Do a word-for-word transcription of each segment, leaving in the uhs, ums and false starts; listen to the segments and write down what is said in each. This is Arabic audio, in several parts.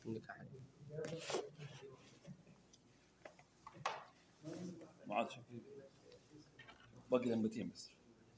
معاذ شكري باقي لمبتين بس.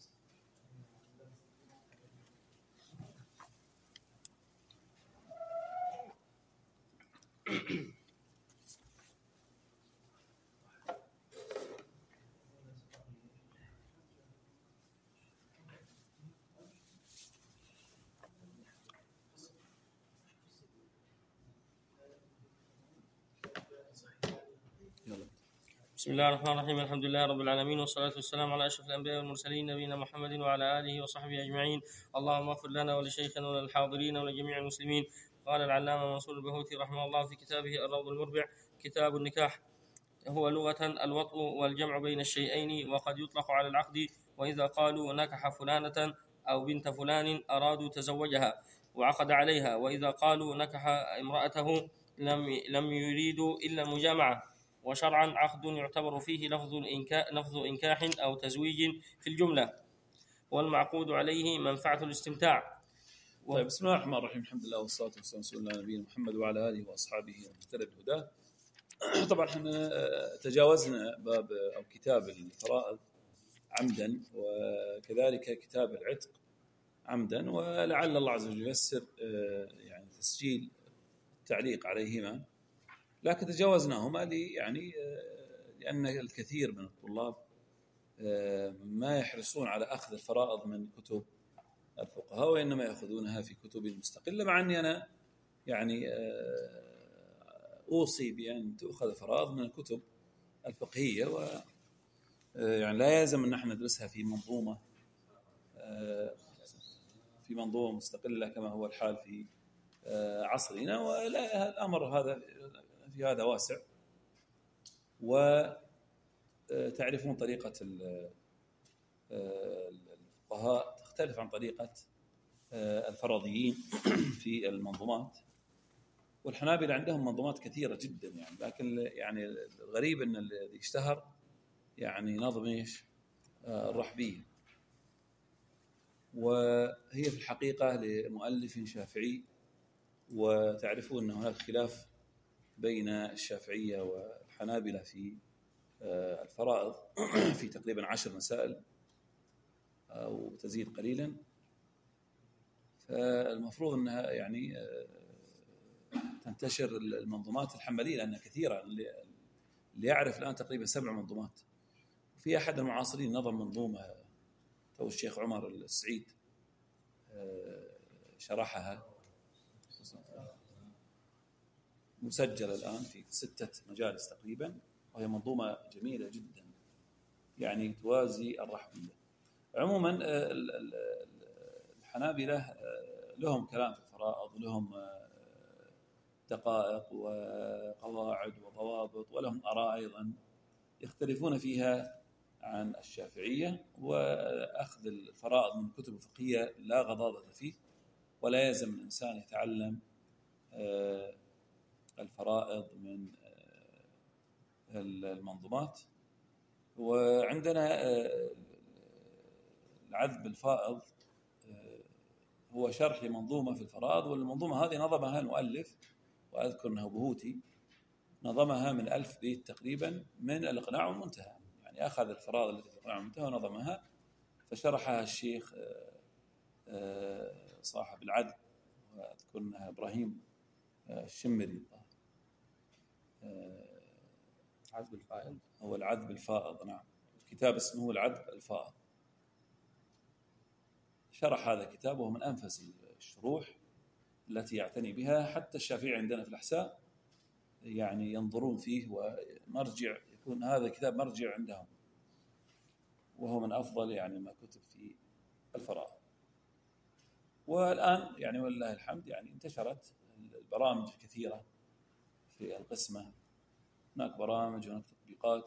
بسم الله الرحمن الرحيم. الحمد لله رب العالمين، والصلاة والسلام على أشرف الأنبياء والمرسلين نبينا محمد وعلى آله وصحبه أجمعين. اللهم اغفر لنا ولشيخنا وللحاضرين ولجميع المسلمين. قال العلامة منصور البهوتي رحمه الله في كتابه الروض المربع: كتاب النكاح هو لغة الوطء والجمع بين الشيئين، وقد يطلق على العقد. وإذا قالوا نكح فلانة أو بنت فلان أرادوا تزوجها وعقد عليها، وإذا قالوا نكح امرأته لم لم يريدوا إلا المجامعة. وشرعا عقد يعتبر فيه لفظ إنكاح, لفظ إنكاح أو تزويج في الجملة، والمعقود عليه منفعة الاستمتاع. و... طيب، بسم الله الرحمن الرحيم. الحمد لله والصلاة والسلام على نبينا محمد وعلى آله وأصحابه ومن اهتدى بهداه. طبعا احنا تجاوزنا باب أو كتاب الفرائض عمدا، وكذلك كتاب العتق عمدا، ولعل الله عز وجل ييسر يعني تسجيل التعليق عليهما، لكن تجاوزناهما لي يعني لأن الكثير من الطلاب ما يحرصون على أخذ الفرائض من كتب الفقهاء، وإنما يأخذونها في كتب مستقلة، مع أني أنا يعني أوصي بأن تأخذ الفرائض من الكتب الفقهية، ويعني لا يلزم أن نحن ندرسها في منظومة في منظومة مستقلة كما هو الحال في عصرنا. ولا الأمر هذا في هذا واسع، وتعرفون طريقة الفقهاء تختلف عن طريقة الفرضيين في المنظومات، والحنابلة عندهم منظومات كثيرة جدا يعني، لكن يعني الغريب أن الذي اشتهر يعني نظم إيش الرحبية، وهي في الحقيقة لمؤلف شافعي، وتعرفون أن هناك خلاف بين الشافعية والحنابلة في الفرائض في تقريبا عشر مسائل أو تزيد قليلا. فالمفروض أنها يعني تنتشر المنظومات الحنبلية لأنها كثيرة، اللي يعرف الآن تقريبا سبع منظومات. في أحد المعاصرين نظم منظومة تو الشيخ عمر السعيد شرحها، مسجلة الآن في ستة مجالس تقريبا، وهي منظومة جميلة جدا يعني توازي الرحبية. عموما الحنابلة لهم كلام في الفرائض، ولهم دقائق وقواعد وضوابط، ولهم آراء أيضا يختلفون فيها عن الشافعية. وأخذ الفرائض من الكتب الفقهية لا غضاضة فيه، ولا يلزم الإنسان يتعلم الفرائض من المنظومات. وعندنا العذب الفائض هو شرح لمنظومة في الفرائض، والمنظومة هذه نظمها المؤلف، وأذكر أنه بهوتي، نظمها من ألف بيت تقريبا من الإقناع والمنتهى، يعني أخذ الفرائض التي في الإقناع والمنتهى ونظمها، فشرحها الشيخ صاحب العدل، وأذكر أنها إبراهيم الشمري. عذب الفائض هو العذب الفائض، نعم، الكتاب اسمه العذب الفائض. شرح هذا الكتاب وهو من أنفس الشروح التي يعتني بها، حتى الشافعي عندنا في الأحساء يعني ينظرون فيه، ومرجع يكون هذا الكتاب مرجع عندهم، وهو من أفضل يعني ما كتب في الفرائض. والآن يعني والله الحمد يعني انتشرت البرامج الكثيرة في القسمة، هناك برامج وهناك تطبيقات،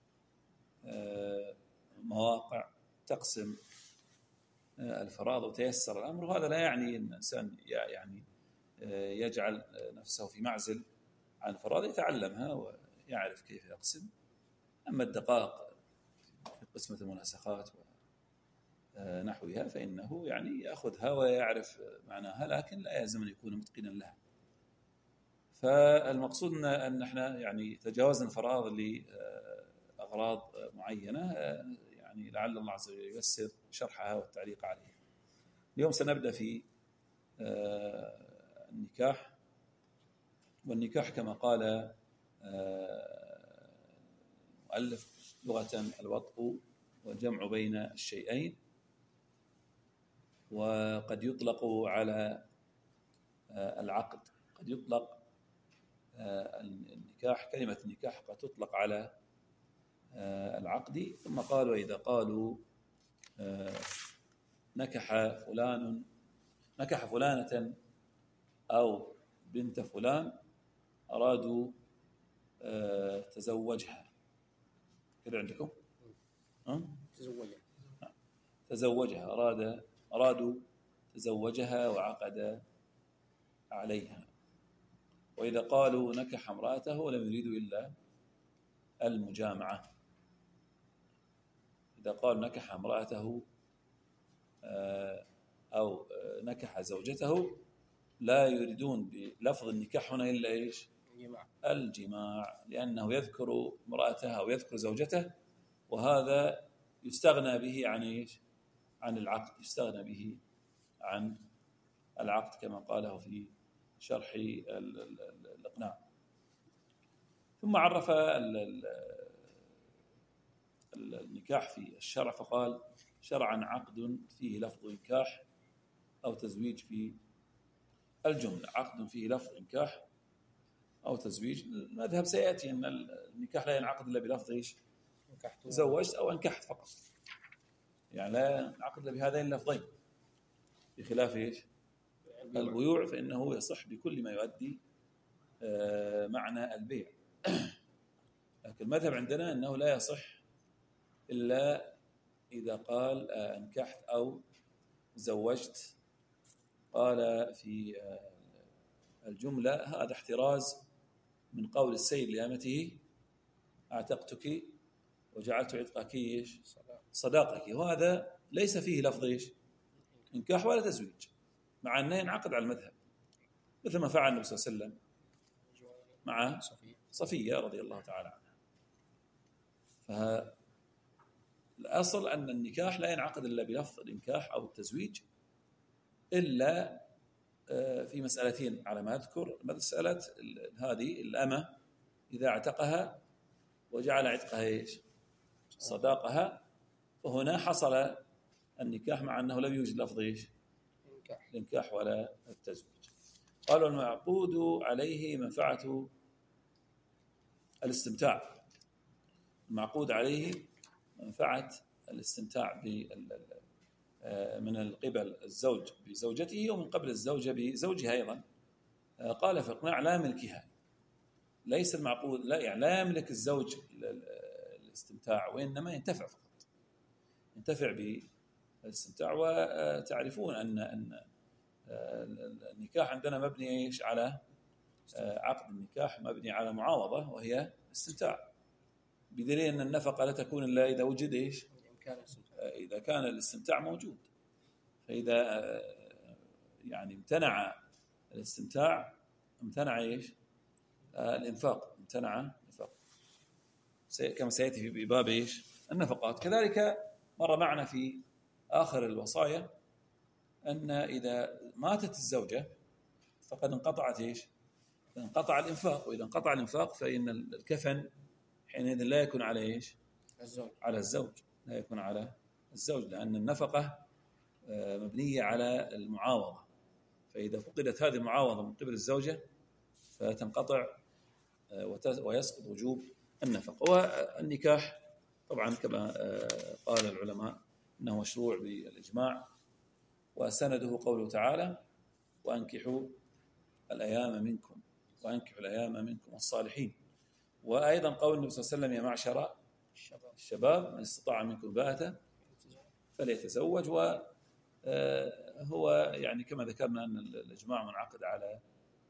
مواقع تقسم الفرائض وتيسر الأمر. وهذا لا يعني أن الإنسان يعني يجعل نفسه في معزل عن الفرائض، يتعلمها ويعرف كيف يقسم. أما الدقائق في قسمة المناسخات ونحوها فإنه يعني يأخذها ويعرف معناها، لكن لا يلزم أن يكون متقنا لها. فالمقصود أن احنا يعني تجاوزنا الفراغ لأغراض معينة، يعني لعل الله عز وجل ييسر شرحها والتعليق عليها. اليوم سنبدأ في النكاح. والنكاح كما قال المؤلف لغة الوطء والجمع بين الشيئين، وقد يطلق على العقد، قد يطلق النكاح، كلمة النكاح قد تطلق على العقد. ثم قالوا إذا قالوا نكح فلان نكح فلانة أو بنت فلان أرادوا تزوجها، كده عندكم تزوجها تزوجها أراد أرادوا تزوجها وعقد عليها. وإذا قالوا نكح امرأته لم يريدوا إلا المجامعة. إذا قالوا نكح امرأته أو نكح زوجته لا يريدون بلفظ النكاح هنا إلا إيش؟ الجماع. الجماع، لأنه يذكر امرأته أو يذكر زوجته، وهذا يستغنى به عن إيش؟ عن العقد، يستغنى به عن العقد كما قاله في شرح الإقناع. ثم عرف النكاح في الشرع فقال شرعا عقد فيه لفظ نكاح أو تزويج في الجملة، عقد فيه لفظ نكاح أو تزويج. المذهب سيأتي أن النكاح لا ينعقد إلا بلفظ إيش؟ زوجت أو أنكحت فقط، يعني لا ينعقد إلا بهذين اللفظين، بخلاف إيش؟ البيوع فإنه يصح بكل ما يؤدي معنى البيع. لكن المذهب عندنا أنه لا يصح إلا إذا قال أنكحت أو زوجت. قال في الجملة هذا احتراز من قول السيد لأمته أعتقتك وجعلت عتقك إيش؟ صداقك، وهذا ليس فيه لفظ إيش؟ انكاح ولا تزويج، مع أنه ينعقد على المذهب، مثل ما فعل النبي صلى الله عليه وسلم مع صفية رضي الله تعالى عنها. فالأصل أن النكاح لا ينعقد إلا بلفظ الإنكاح أو التزويج، إلا في مسألتين على ما أذكر. مسألة هذه الأمة إذا اعتقها وجعل عتقها إيش؟ صداقها، فهنا حصل النكاح مع أنه لم يوجد لفظ إيش؟ الإنكاح ولا التزويج. قالوا المعقود عليه منفعة الاستمتاع، المعقود عليه منفعة الاستمتاع من القبل الزوج بزوجته ومن قبل الزوجة بزوجها أيضا. قال في الإقناع لا ملكها، ليس المعقود لا يعني لا يملك الزوج الاستمتاع، وإنما ينتفع فقط، ينتفع بالاستمتاع. وتعرفون أن أن النكاح عندنا مبني إيش؟ على عقد النكاح مبني على معاوضة وهي استمتاع، بدليل أن النفقة لا تكون إلا إذا وجد إيش؟ إذا كان الاستمتاع موجود. فإذا يعني امتنع الاستمتاع امتنع إيش؟ الإنفاق، امتنع الإنفاق كما سيأتي في باب إيش؟ النفقات. كذلك مر معنا في آخر الوصايا أن إذا ماتت الزوجة فقد انقطعت إيش؟ انقطع الإنفاق، وإذا انقطع الإنفاق فإن الكفن حينئذ لا يكون على إيش؟ الزوج. على الزوج، لا يكون على الزوج، لأن النفقة مبنية على المعاوضة، فإذا فقدت هذه المعاوضة من قبل الزوجة فتنقطع ويسقط وجوب النفقة. والنكاح طبعا كما قال العلماء أنه مشروع بالإجماع، وسنده قوله تعالى وأنكحوا الأيام منكم وأنكحوا الأيام منكم الصالحين. وأيضا قول النبي صلى الله عليه وسلم يا معشر الشباب من استطاع منكم الباءة فليتزوج. وهو يعني كما ذكرنا أن الإجماع منعقد على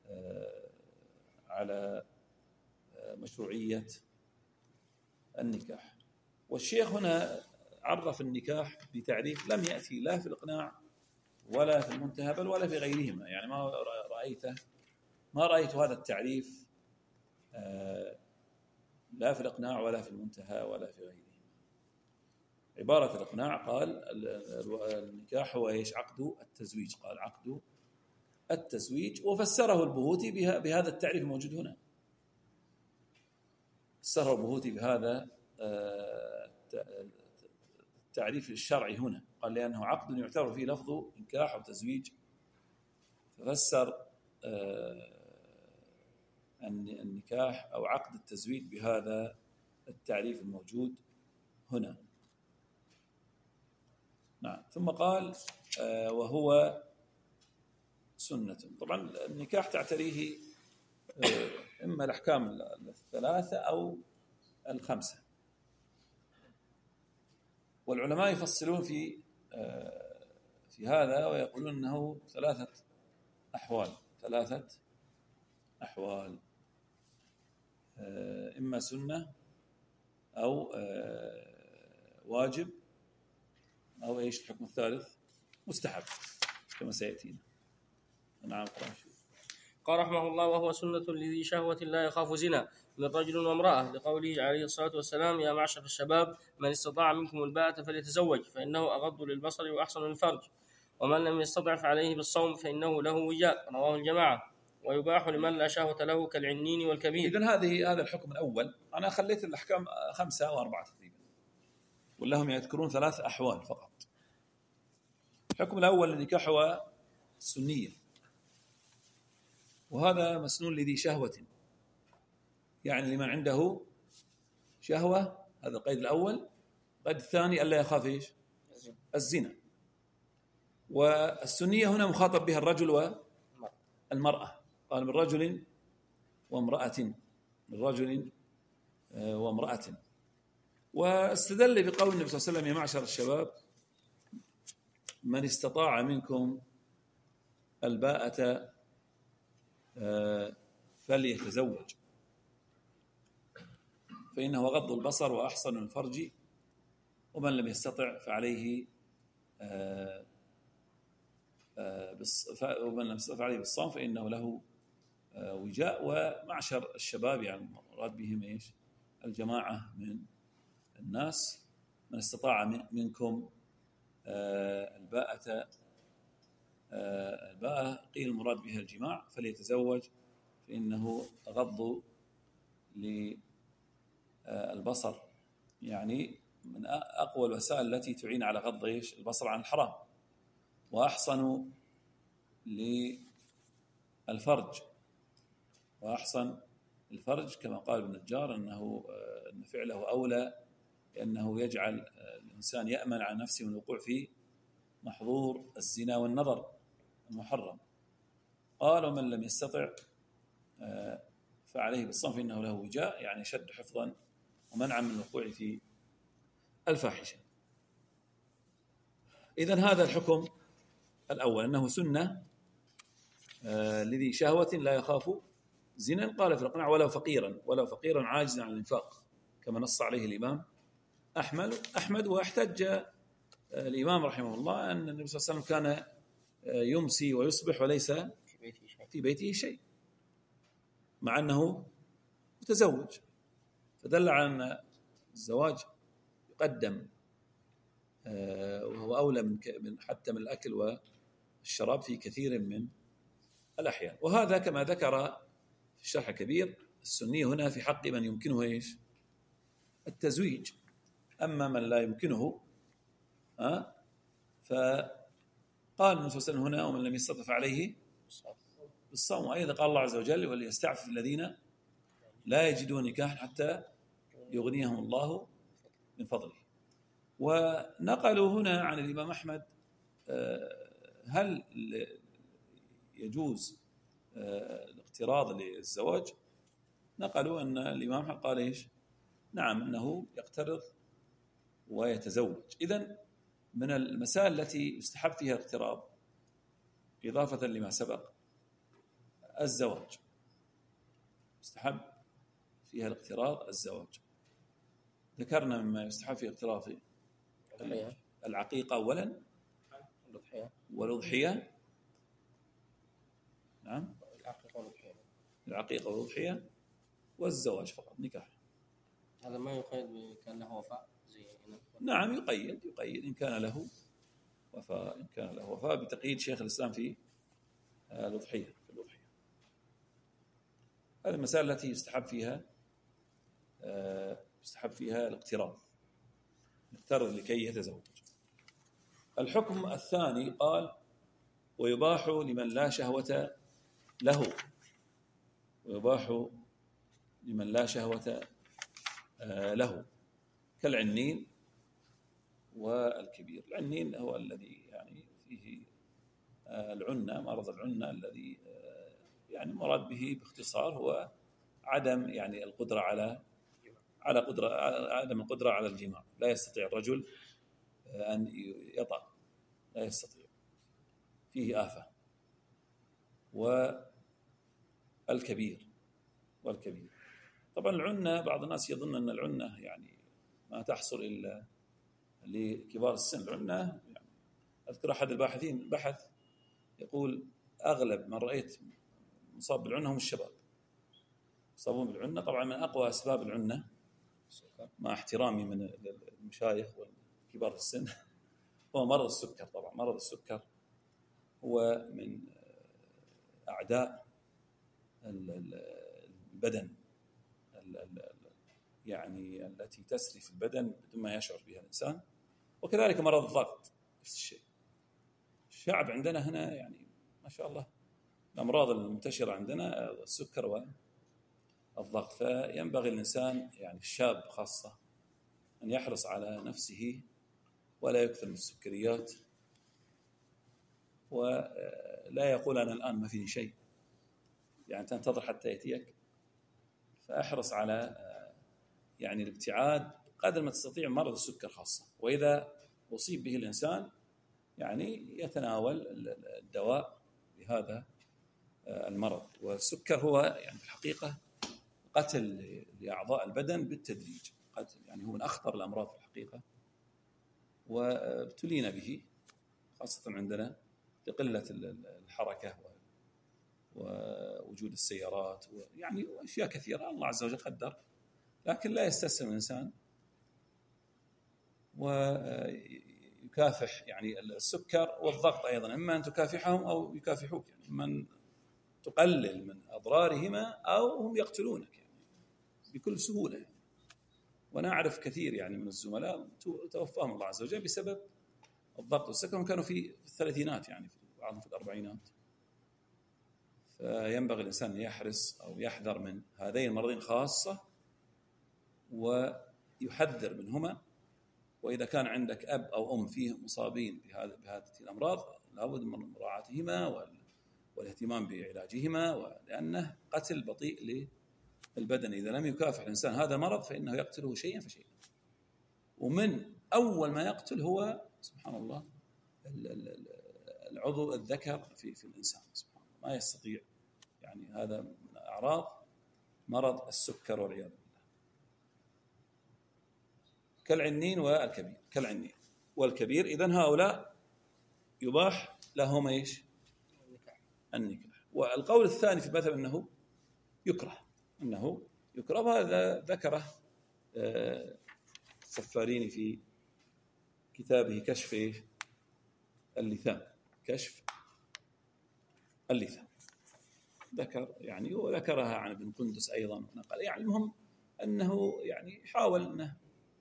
على مشروعية النكاح. والشيخ هنا عرف النكاح بتعريف لم يأتي لا في الإقناع ولا في المنتهى بل ولا في غيرهما، يعني ما رأيته ما رأيت هذا التعريف لا في الإقناع ولا في المنتهى ولا في غيره. عبارة الإقناع قال النكاح هو إيش؟ عقد التزويج. قال عقد التزويج، وفسره البهوتي بهذا التعريف الموجود هنا. فسره البهوتي بهذا التعريف الشرعي هنا، قال لأنه عقد يعتبر فيه لفظ نكاح أو تزويج، ففسر النكاح أو عقد التزويج بهذا التعريف الموجود هنا. نعم. ثم قال وهو سنة. طبعا النكاح تعتريه إما الأحكام الثلاثة أو الخمسة، والعلماء يفصلون في في هذا ويقولون أنه ثلاثة أحوال ثلاثة أحوال إما سنة أو واجب أو إيش الحكم الثالث؟ مستحب كما سيأتينا. نعم. قال رحمه الله وهو سنة لذي شهوة لا يخاف زنا من رجل وامرأة، لقوله عليه الصلاة والسلام يا معشر الشباب من استطاع منكم الباءة فليتزوج فإنه أغض للبصر وأحسن للفرج، ومن لم يستطع فعليه بالصوم فإنه له وجاء، رواه الجماعة. ويباح لمن لا شهوة له كالعنين والكبير. إذن هذه هذا الحكم الأول. أنا خليت الأحكام خمسة أو أربعة تقريبا، ولهم يذكرون ثلاث أحوال فقط. الحكم الأول النكاح هو السنية، وهذا مسنون لذي شهوة، يعني لمن عنده شهوة. هذا القيد الأول. القيد الثاني ألا يخاف إيش؟ الزنا. والسنية هنا مخاطب بها الرجل والمرأة، قال من رجل وامرأة، من رجل وامرأة. واستدل بقول النبي صلى الله عليه وسلم يا معشر الشباب من استطاع منكم الباءة فليتزوج فإنه غض البصر وأحسن الفرج، ومن لم يستطع فعليه ومن لم يستطع فعليه بالصوم فإنه له وجاء. ومعشر الشباب يعني مراد بهم إيش؟ الجماعة من الناس. من استطاع منكم الباءة الباءة قيل المراد بها الجماع فليتزوج فإنه أغض للبصر، يعني من أقوى الوسائل التي تعين على غض البصر عن الحرام، وأحصن للفرج، وأحصن الفرج كما قال ابن النجار أنه أن فعله أولى، لأنه يجعل الإنسان يأمن على نفسه من الوقوع في محظور الزنا والنظر المحرم. قال ومن لم يستطع فعليه بالصوم فإنه له وجاء، يعني شد حفظا ومنعا من الوقوع في الفاحشة. إذن هذا الحكم الأول أنه سنة لذي شهوة لا يخاف زنا. قال في الإقناع ولو فقيرا ولو فقيرا عاجزا عن الإنفاق، كما نص عليه الإمام أحمد أحمد واحتج الإمام رحمه الله أن النبي صلى الله عليه وسلم كان يمسي ويصبح وليس في بيته شيء، مع أنه متزوج، فدل على أن الزواج يقدم وهو أولى من حتى من الأكل والشراب في كثير من الأحيان. وهذا كما ذكر في الشرح الكبير السنية هنا في حق من يمكنه إيش؟ التزويج. أما من لا يمكنه أه؟ فقال النبي صلى الله عليه وسلم هنا ومن لم يستطع عليه بالصوم. وأيضا قال الله عز وجل وليستعفف الذين لا يجدون نكاحا حتى يغنيهم الله من فضله. ونقلوا هنا عن الإمام أحمد هل يجوز الاقتراض للزواج؟ نقلوا أن الإمام أحمد قال إيش؟ نعم أنه يقترض ويتزوج. إذن من المسائل التي يستحب فيها الاقتراض إضافة لما سبق الزواج، يستحب فيها الاقتراض الزواج. ذكرنا مما يستحب فيه الاقتراض في العقيقة أولا والأضحية. نعم. العقيقة والأضحية والزواج فقط، نكاح. هذا ما يقيد كان له وفاء زي هنا؟ نعم يقيد يقيد إن كان له وفاء، إن كان له وفاء بتقييد شيخ الإسلام في الأضحية في الأضحية. هذه المسائل التي يستحب فيها يستحب فيها الاقتراض، يقترض لكي يتزوج. الحكم الثاني قال ويباح لمن لا شهوة له، ويباح لمن لا شهوة له كالعنين والكبير. العنين هو الذي يعني فيه العنة، مرض العنة الذي يعني مراد به باختصار هو عدم يعني القدرة على على قدرة عدم القدرة على الجماع، لا يستطيع الرجل أن يطأ، لا يستطيع، فيه آفة. والكبير والكبير طبعا العنة بعض الناس يظن أن العنة يعني ما تحصل إلا لكبار السن. العنة يعني أذكر أحد الباحثين بحث يقول أغلب من رأيت مصاب بالعنة هم الشباب، يصابون بالعنة. طبعا من أقوى أسباب العنة مع احترامي من المشايخ وكبار السن هو مرض السكر. طبعا مرض السكر هو من أعداء البدن يعني التي تسري في البدن بدون ما يشعر بها الإنسان. وكذلك مرض الضغط نفس الشيء. الشعب عندنا هنا يعني ما شاء الله الأمراض المنتشرة عندنا السكر والضغط، فينبغي الإنسان يعني الشاب خاصة أن يحرص على نفسه ولا يكثر من السكريات، ولا يقول أنا الآن ما فيني شيء، يعني تنتظر حتى يأتيك. فأحرص على يعني الابتعاد قدر ما تستطيع مرض السكر خاصة، وإذا أصيب به الإنسان يعني يتناول الدواء لهذا المرض. والسكر هو يعني في الحقيقة قتل لأعضاء البدن بالتدريج، قتل يعني هو من أخطر الأمراض في الحقيقة، وابتلينا به خاصة عندنا لقلة الحركة ووجود السيارات ويعني أشياء كثيرة الله عز وجل قدر، لكن لا يستسلم الإنسان ويكافح يعني السكر والضغط أيضا، إما أن تكافحهم أو يكافحوك، يعني إما أن تقلل من أضرارهما أو هم يقتلونك يعني بكل سهولة يعني. وأنا أعرف كثير يعني من الزملاء توفاهم الله عز وجل بسبب الضغط والسكر، كانوا في الثلاثينات يعني بعضهم في الأربعينات. فينبغي الإنسان أن يحرص أو يحذر من هذين المرضين خاصة ويحذر منهما. وإذا كان عندك أب أو أم فيه مصابين بهذه بهذه الأمراض لابد من مراعاتهما والاهتمام بعلاجهما، ولأنه قتل بطيء للبدن. إذا لم يكافح الإنسان هذا المرض فإنه يقتله شيئا فشيئا، ومن أول ما يقتل هو سبحان الله العضو الذكر في في الإنسان، سبحان الله ما يستطيع يعني. هذا من أعراض مرض السكر والعياذ بالله. كالعنين والكبير، كالعنين والكبير. إذن هؤلاء يباح لهم إيش؟ النكاح. والقول الثاني في المذهب أنه يكره، أنه يكره. هذا ذكره السفاريني في كتابه كشف اللثام، كشف اللثام ذكر يعني، وذكرها عن ابن قندس أيضا ونقل يعني. المهم أنه يعني حاول أنه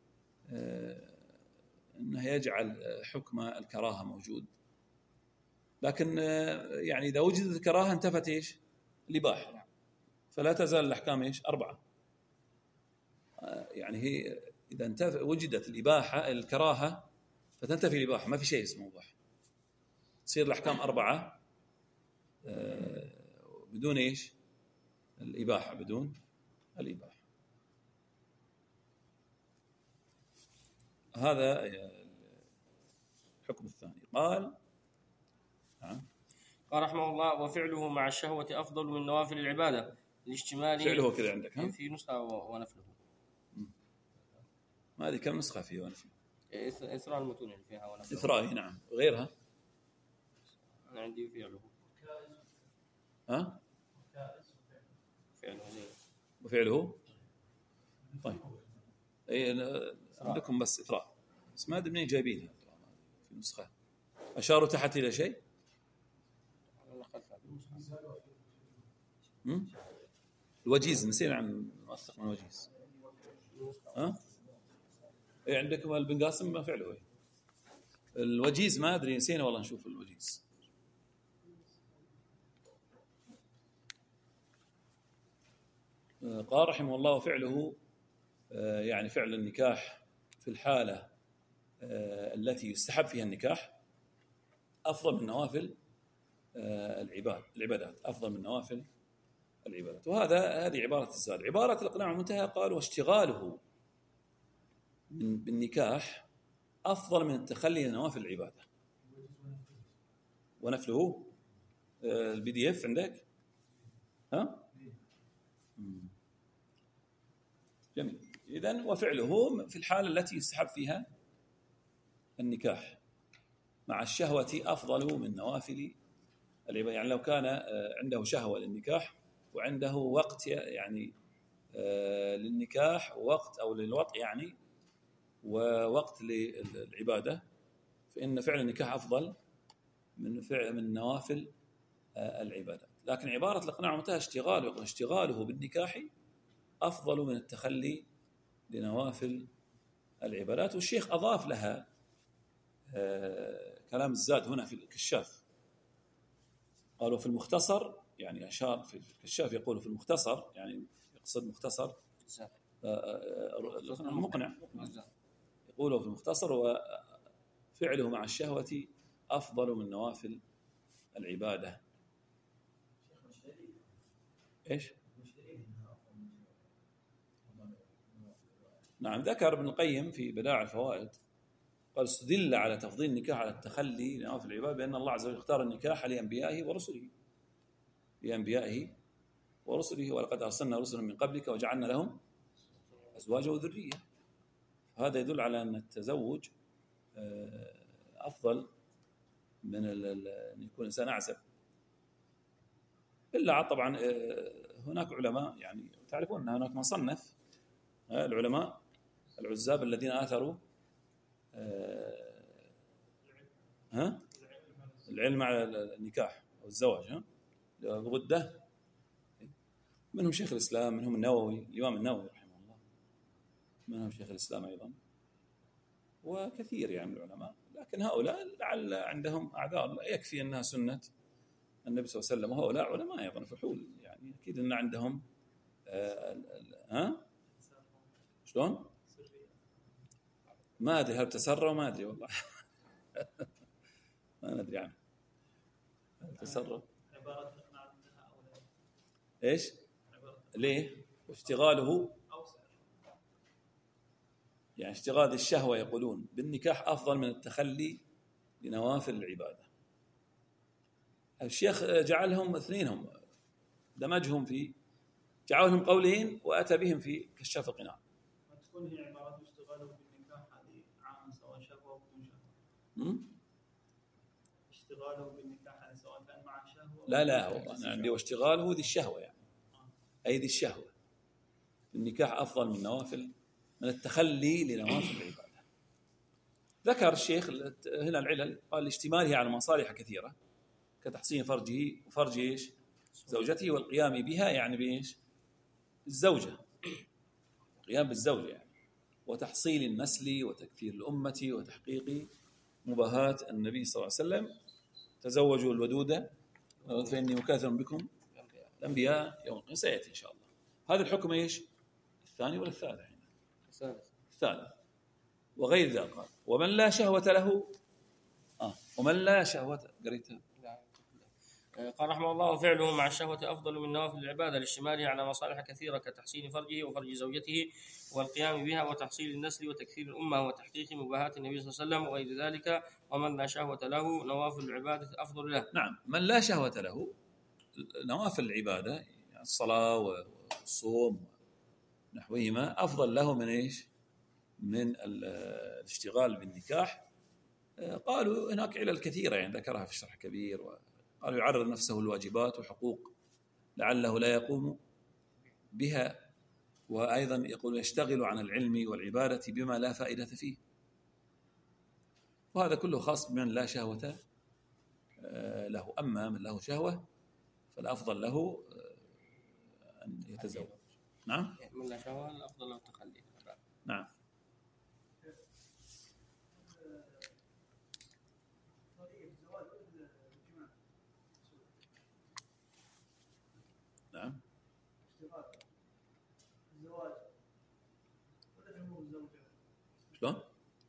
أنه يجعل حكم الكراهة موجود، لكن يعني إذا وجدت الكراهة انتفت إيش؟ الإباحة، فلا تزال الأحكام إيش؟ أربعة. يعني هي إذا انتفت وجدت الإباحة الكراهة فتنتفي الإباحة، ما في شيء اسمه مباح، تصير الأحكام أربعة بدون إيش؟ الإباحة، بدون الإباحة. هذا الحكم الثاني. قال نعم قال رحمه الله وفعله مع الشهوة أفضل من نوافل العبادة لاشتماله. فعله كذا عندك ها؟ في نسخة ونفله. ما هذه كم نسخة فيها ونفله؟ إثراء المتون اللي فيها ونفله. إثراء نعم. وغيرها أنا عندي فعله. ها؟ وفعله. طيب اي عندكم بس إفراء، بس ما أدري منين جايبينها في النسخة. أشاروا تحت إلى شيء؟ الوجيز نسينا عن نوثق من الوجيز. ها؟ إيه عندكم البن قاسم ما فعله إيه؟ الوجيز ما أدري نسينا والله نشوف الوجيز. قال رحمه الله فعله يعني فعل النكاح في الحالة التي يستحب فيها النكاح أفضل من نوافل العباد العبادات أفضل من نوافل العبادات. وهذا هذه عبارة الزاد. عبارة الإقناع المنتهى قال واشتغاله بالنكاح أفضل من التخلي عن نوافل العبادة. ونفله البي دي اف عندك؟ ها؟ جميل. إذن وفعله في الحالة التي يستحب فيها النكاح مع الشهوة أفضل من نوافل العبادة. يعني لو كان عنده شهوة للنكاح وعنده وقت يعني للنكاح ووقت أو للوطء يعني ووقت للعبادة، فإن فعل النكاح أفضل من فعل من نوافل العبادات. لكن عبارة الإقناع المنتهى اشتغاله اشتغاله بالنكاح أفضل من التخلي لنوافل العبادات. والشيخ أضاف لها كلام الزاد هنا في الكشاف، قالوا في المختصر يعني أشار في الكشاف يقول في المختصر يعني يقصد مختصر المقنع يقوله في المختصر وفعله مع الشهوة أفضل من نوافل العبادة. إيش؟ نعم ذكر ابن القيم في بدائع الفوائد قال استدل على تفضيل النكاح على التخلي لنوافل العبادة بأن الله عز وجل اختار النكاح لأنبيائه ورسله لأنبيائه ورسله ولقد أرسلنا رسلا من قبلك وجعلنا لهم أزواجا وذرية. هذا يدل على أن التزوج أفضل من أن يكون إنسان أعزب. إلا طبعا هناك علماء يعني تعرفون أن هناك من صنف العلماء العزاب الذين آثروا ها العلم على النكاح أو الزواج ها بغدة، منهم شيخ الإسلام منهم النووي الإمام النووي رحمه الله منهم شيخ الإسلام أيضا وكثير يعني من العلماء. لكن هؤلاء لعل عندهم أعذار لا يكفي أنها سنة النبي صلى الله عليه وسلم، وهؤلاء علماء أيضا فحول يعني أكيد أن عندهم آه ها شلون ما أدري هل تسروا ما أدري والله ما ندري عنه تسرب إيش ليه واشتغاله يعني اشتغال الشهوة يقولون بالنكاح أفضل من التخلي لنوافل العبادة. الشيخ جعلهم اثنينهم دمجهم في جعلهم قولين وأتى بهم في كشاف القناع. ما تكون هي عبارة اشتغاله بالنكاح هذه عام سواء شهوة أو بدون شهوة. اشتغاله بالنكاح هذه سواء كان مع شهوة لا لا أنا عندي واشتغاله ذي الشهوة يعني أي ذي الشهوة النكاح أفضل من نوافل من التخلي لنوافل العبادة. ذكر الشيخ هنا العلل قال لاشتماله على مصالح كثيرة كتحسين فرجه وفرج إيش زوجته والقيام بها يعني بإيش الزوجة القيام بالزوجة يعني وتحصيل النسل وتكثير الأمة وتحقيق مباهاة النبي صلى الله عليه وسلم تزوجوا الودودة فإني مكاثر بكم الأنبياء يوم سيأتي إن شاء الله. هذا الحكم إيش الثاني ولا الثالث يعني الثالث الثالث وغير ذلك. قال ومن لا شهوة له آه ومن لا شهوة قريتها قال رحمه الله وفعله مع الشهوة أفضل من نوافل العبادة لاشتماله على مصالح كثيرة كتحسين فرجه وفرج زوجته والقيام بها وتحصيل النسل وتكثير الأمة وتحقيق مباهاة النبي صلى الله عليه وسلم وغير ذلك. ومن لا شهوة له نوافل العبادة أفضل له. نعم من لا شهوة له نوافل العبادة يعني الصلاة والصوم نحوهما أفضل له من إيش من الاشتغال بالنكاح. قالوا هناك علل كثيرة يعني ذكرها في الشرح كبير قالوا يعرض نفسه الواجبات وحقوق لعله لا يقوم بها، وأيضا يقول يشتغل عن العلم والعبادة بما لا فائدة فيه، وهذا كله خاص بمن لا شهوة له. أما من له شهوة فالأفضل له أن يتزوج. نعم، من لا شهوة الأفضل له التخلي. نعم. نعم. شلون؟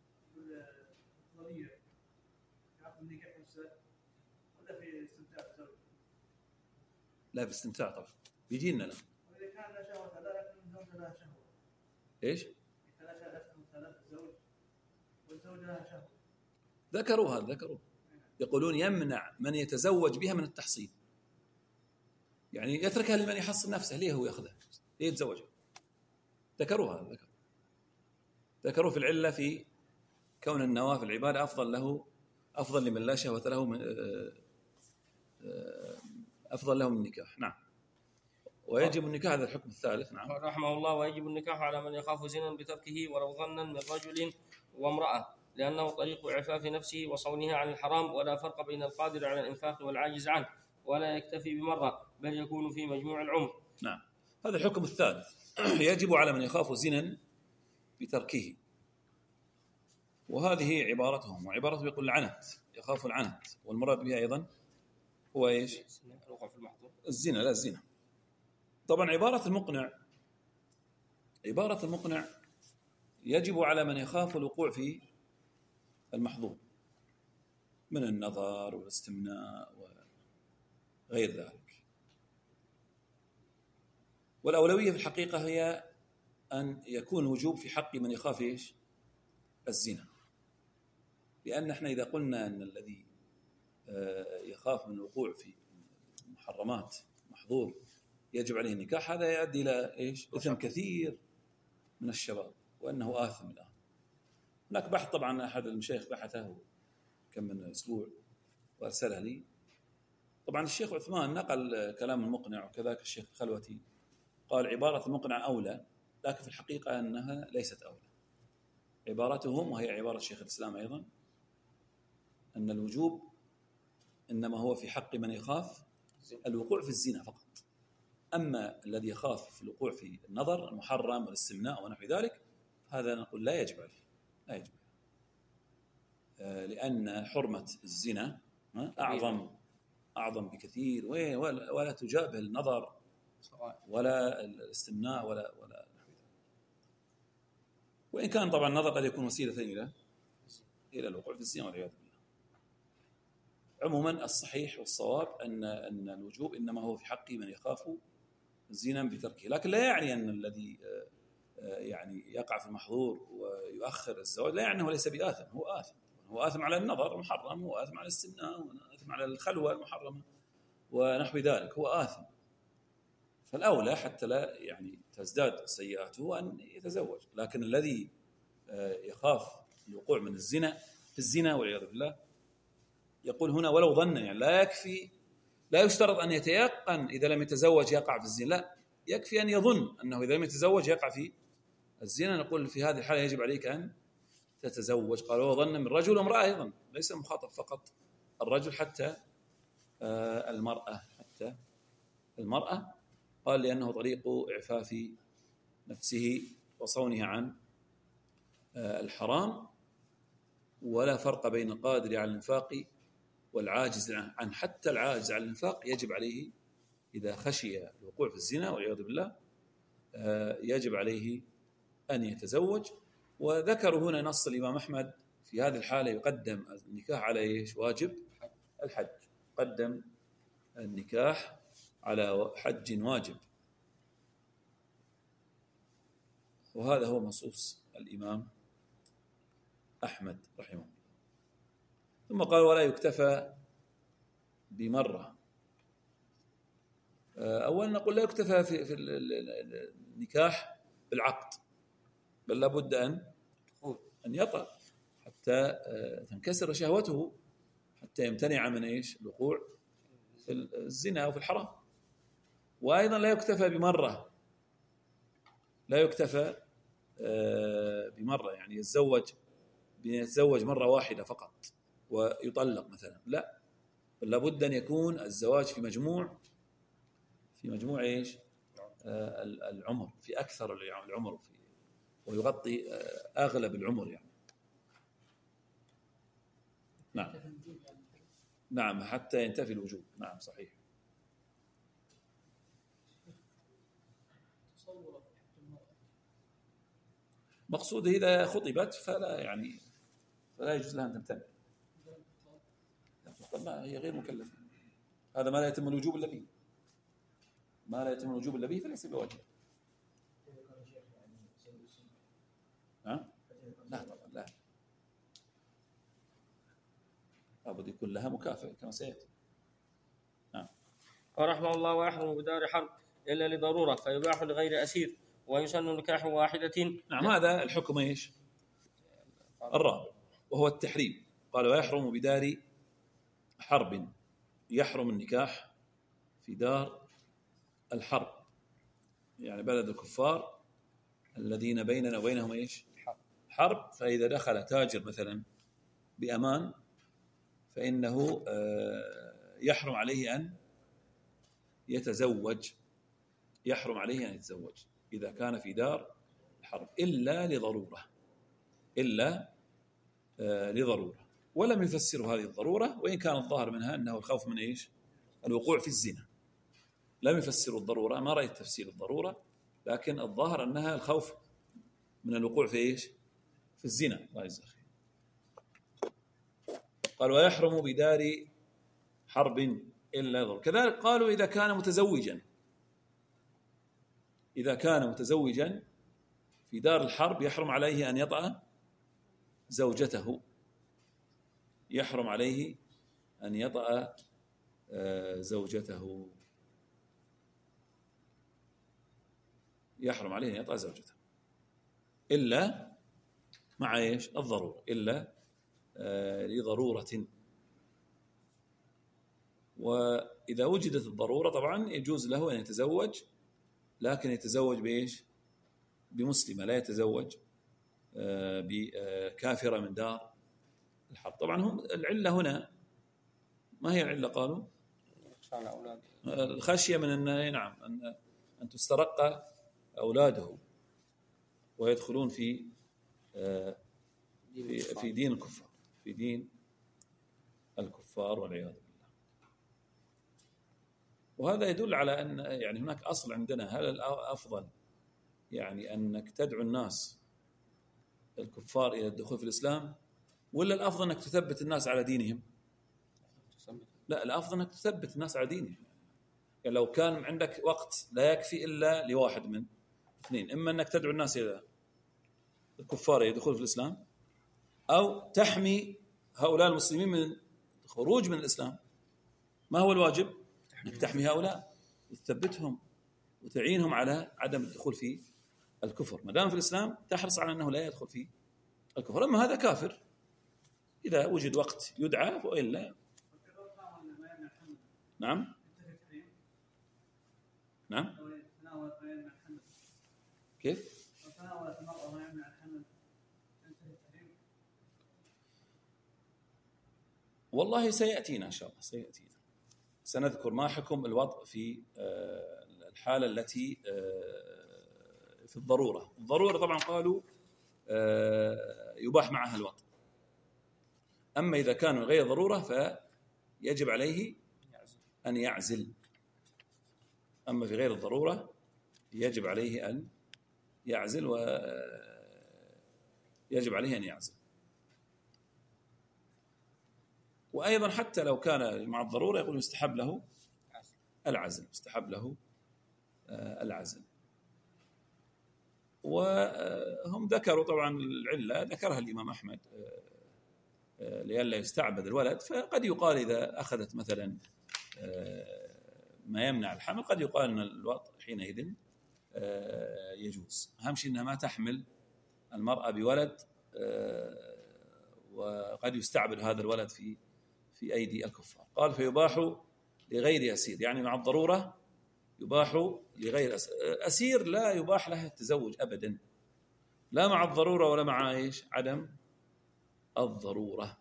لا، في استمتاع طبعا بيجينا لا. وإذا كان لا شهوة لا يكون الزوج لها شهوة. ايش؟ إذا لا شهوة لا الزوج والزوج لها شهوة. ذكروا هذا، ذكروا يقولون يمنع من يتزوج بها من التحصيل، يعني يتركها لمن يحصل نفسه، ليه هو يأخذها؟ ليه يتزوجها؟ ذكروا هذا، ذكروا ذكروا في العلة في كون النوافل العبادة أفضل له، أفضل لمن لا شهوة له من أفضل له من النكاح. نعم. ويجب النكاح، هذا الحكم الثالث. نعم. رحمه الله: ويجب النكاح على من يخاف زنا بتركه ولو ظنا من رجل وامرأة، لأنه طريق إعفاف نفسه وصونها عن الحرام، ولا فرق بين القادر على الإنفاق والعاجز عنه، ولا يكتفي بمرة بل يكون في مجموع العمر. نعم، هذا الحكم الثالث. يجب على من يخاف زنا بتركه، وهذه عبارتهم، وعبارته يقول العنت، يخاف العنت، والمراد بها أيضا هو إيش؟ الزنا. لا، الزنا. طبعا عبارة المقنع، عبارة المقنع يجب على من يخاف الوقوع في المحظور من النظر والاستمناء وغير ذلك. والأولوية في الحقيقة هي أن يكون وجوب في حق من يخاف إيش؟ الزنا، لأن احنا إذا قلنا أن الذي يخاف من الوقوع في محرمات محظور يجب عليه النكاح، هذا يؤدي إلى إيش؟ إثم كثير من الشباب، وأنه آثم الآن. هناك بحث طبعا أحد المشايخ بحثه كم من أسبوع وأرسله لي. طبعا الشيخ عثمان نقل كلام المقنع، وكذلك الشيخ الخلوتي قال عبارة المقنع أولى، لكن في الحقيقة أنها ليست أولى. عبارتهم، وهي عبارة شيخ الإسلام أيضا، أن الوجوب إنما هو في حق من يخاف الوقوع في الزنا فقط. أما الذي يخاف في الوقوع في النظر المحرم والاستمناء ونحو ذلك، هذا نقول لا يجب عليه، لا يجب عليه، لأن حرمة الزنا أعظم أعظم بكثير، ولا تجابه النظر ولا الاستمناء ولا ولا نحو ذلك. وإن كان طبعا النظر قد يكون وسيلة إلى إلى الوقوع في الزنا والعياذ بالله. عموما الصحيح والصواب أن أن الوجوب إنما هو في حق من يخاف زنا بتركه، لكن لا يعني أن الذي يعني يقع في المحظور ويؤخر الزواج لا يعني أنه ليس بآثم، هو آثم، هو آثم على النظر المحرم، هو آثم على الاستمناء، هو آثم على الخلوة المحرمة ونحو ذلك، هو آثم. فالأولى حتى لا يعني تزداد سيئاته أن يتزوج، لكن الذي يخاف الوقوع من الزنا في الزنا والعياذ بالله يقول هنا ولو ظنا، يعني لا يكفي، لا يشترط أن يتيقن إذا لم يتزوج يقع في الزنا، لا، يكفي أن يظن أنه إذا لم يتزوج يقع في الزنا. نقول في هذه الحالة يجب عليك أن تتزوج. قال هو ظن من رجل وامرأة أيضا، ليس مخاطب فقط الرجل، حتى المرأة، حتى المرأة. قال لأنه طريق إعفاف نفسه وصونها عن الحرام، ولا فرق بين القادر على الإنفاق والعاجز عنه. حتى العاجز عن الإنفاق يجب عليه إذا خشي الوقوع في الزنا والعياذ بالله يجب عليه أن يتزوج. وذكروا هنا نص الإمام أحمد في هذه الحالة يقدم النكاح على إيش؟ واجب الحج، قدم النكاح على حج واجب، وهذا هو نصوص الإمام أحمد رحمه الله. ثم قال ولا يكتفى بمرة. أولا نقول لا يكتفى في, في النكاح بالعقد، بل لابد أن أن يطأ حتى تنكسر شهوته، حتى يمتنع من إيش؟ الوقوع في الزنا أو في الحرام. وأيضا لا يكتفى بمرة، لا يكتفى بمرة، يعني يتزوج يتزوج مرة واحدة فقط ويطلق مثلا، لا، بل لابد أن يكون الزواج في مجموع في مجموع إيش العمر، في أكثر العمر، ويغطي أغلب العمر يعني. نعم نعم حتى ينتفي الوجوب. نعم صحيح. مقصود إذا خطبت فلا يعني فلا يجوز لها أن تمتنع، ما هي غير مكلفة، هذا ما لا يتم الوجوب إلا به، ما لا يتم الوجوب إلا به فليس بواجب. ها؟ لا طبعا لا، لابد يكون لها مكافأة كما سيأتي. نعم. ورحمه الله: ويحرم بدار حرب إلا لضرورة فيباح لغير أسير، ويسن نكاح واحدة. نعم هذا الحكم إيش الرابع وهو التحريم. قال: ويحرم بدار حرب، يحرم النكاح في دار الحرب، يعني بلد الكفار الذين بيننا وبينهم إيش حرب. فإذا دخل تاجر مثلا بأمان فإنه يحرم عليه أن يتزوج، يحرم عليه أن يتزوج إذا كان في دار الحرب إلا لضرورة، إلا لضرورة. ولم يفسر هذه الضرورة، وإن كان الظاهر منها أنه الخوف من إيش الوقوع في الزنا. لم يفسروا الضرورة، ما رأيت تفسير الضرورة، لكن الظاهر أنها الخوف من الوقوع في إيش في الزنا. الله يجزاك خير. قال: ويحرم بدار حرب إلا ضرورة. كذلك قالوا إذا كان متزوجا، إذا كان متزوجا في دار الحرب يحرم عليه أن يطأ زوجته، يحرم عليه أن يطأ زوجته، يحرم عليه أن يطأ زوجته إلا مع إيش الضرورة، إلا لضرورة. وإذا وجدت الضرورة طبعا يجوز له أن يتزوج، لكن يتزوج بإيش بمسلمة، لا يتزوج بكافرة من دار الحرب. طبعا هم العلة هنا ما هي العلة؟ قالوا الخشية من أن نعم أن أن تسترق أولاده ويدخلون في في دين الكفار، في دين الكفار والعياذ بالله. وهذا يدل على أن يعني هناك أصل عندنا: هل الأفضل يعني أنك تدعو الناس الكفار إلى الدخول في الإسلام، ولا الأفضل أنك تثبت الناس على دينهم؟ لا، الأفضل أنك تثبت الناس على دينهم. يعني لو كان عندك وقت لا يكفي إلا لواحد من اثنين: إما أنك تدعو الناس إلى الكفار إلى الدخول في الإسلام، أو تحمي هؤلاء المسلمين من الخروج من الإسلام. ما هو الواجب؟ أنك تحمي هؤلاء وتثبتهم وتعينهم على عدم الدخول في الكفر. ما دام في الإسلام تحرص على أنه لا يدخل في الكفر. أما هذا كافر إذا وجد وقت يدعى، وإلا نعم نعم كيف؟ والله سيأتينا إن شاء الله، سيأتينا سنذكر ما حكم الوضع في الحالة التي في الضرورة. الضرورة طبعا قالوا يباح معها الوضع، أما إذا كان غير ضرورة فيجب عليه أن يعزل. أما في غير الضرورة يجب عليه أن يعزل، ويجب عليه أن يعزل. وأيضا حتى لو كان مع الضرورة يقول يستحب له العزل، يستحب له العزل. وهم ذكروا طبعا العلة ذكرها الإمام أحمد لئلا يستعبد الولد. فقد يقال إذا أخذت مثلا ما يمنع الحمل قد يقال أن الوضع حينئذ يجوز. أهم شيء أنها ما تحمل المرأة بولد وقد يستعبد هذا الولد في في أيدي الكفار. قال: فيباح لغير أسير، يعني مع الضرورة يباح لغير أسير، لا يباح له التزوج أبدا، لا مع الضرورة ولا مع إيش عدم الضرورة.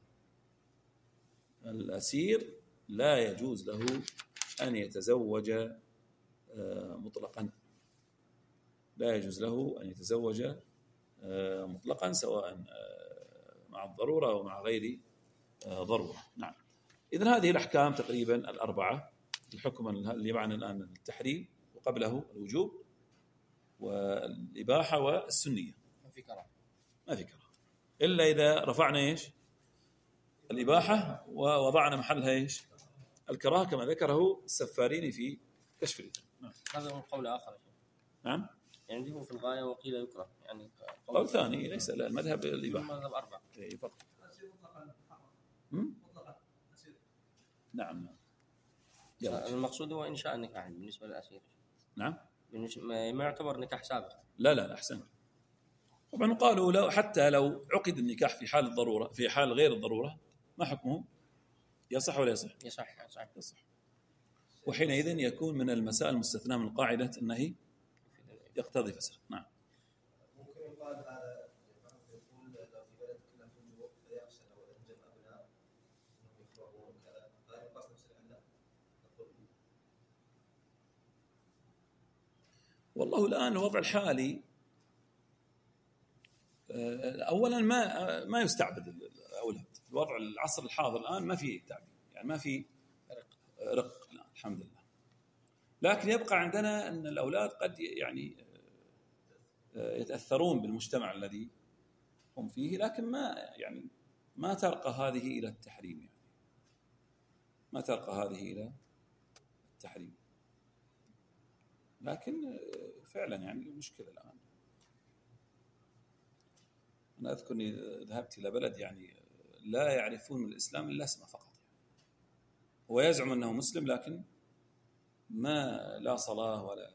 الأسير لا يجوز له أن يتزوج مطلقا، لا يجوز له أن يتزوج مطلقا سواء مع الضرورة أو مع غير ضرورة. نعم. إذن هذه الأحكام تقريبا الأربعة، الحكم اللي معنا الآن التحريم وقبله الوجوب والإباحة والسنية. ما في كراهة، ما في كراهة إلا إذا رفعنا إيش الإباحة ووضعنا محلها إيش الكراهة، كما ذكره السفاريني في كشف الإثم. نعم. هذا هو قول آخر. نعم. يعني هو في الغاية وقيل يكره، يعني قول ثاني ليس لا المذهب الإباحة. المذهب أربعة. إيه فقط. نعم. المقصود هو إنشاء النكاح بالنسبة للأسير. نعم. ما يعتبر نكاح سابق. لا لا أحسن. طبعا قالوا لو حتى لو عقد النكاح في حال الضرورة، في حال غير الضرورة، ما حكمه؟ يصح ولا يصح؟ يصح يصح يصح. وحينئذ يكون من المسائل المستثناة من قاعدة أنه يقتضي فسخ. نعم. ممكن يقال هذا يقول لو في بلد كلها في الجوع فيخشى لو أنجب أبناء أنهم يكرهون كذا، هذا يقاس نفس العلة. والله الآن الوضع الحالي أولا ما ما يستعبد الأولاد في الوضع العصر الحاضر الآن، ما في تعبيد، يعني ما في رق الآن الحمد لله. لكن يبقى عندنا أن الأولاد قد يعني يتأثرون بالمجتمع الذي هم فيه، لكن ما يعني ما ترقى هذه إلى التحريم، يعني ما ترقى هذه إلى التحريم. لكن فعلا يعني مشكلة الآن. أنا أذكر أني ذهبت إلى بلد يعني لا يعرفون من الإسلام إلا اسمه فقط، هو يزعم أنه مسلم لكن ما لا صلاة ولا،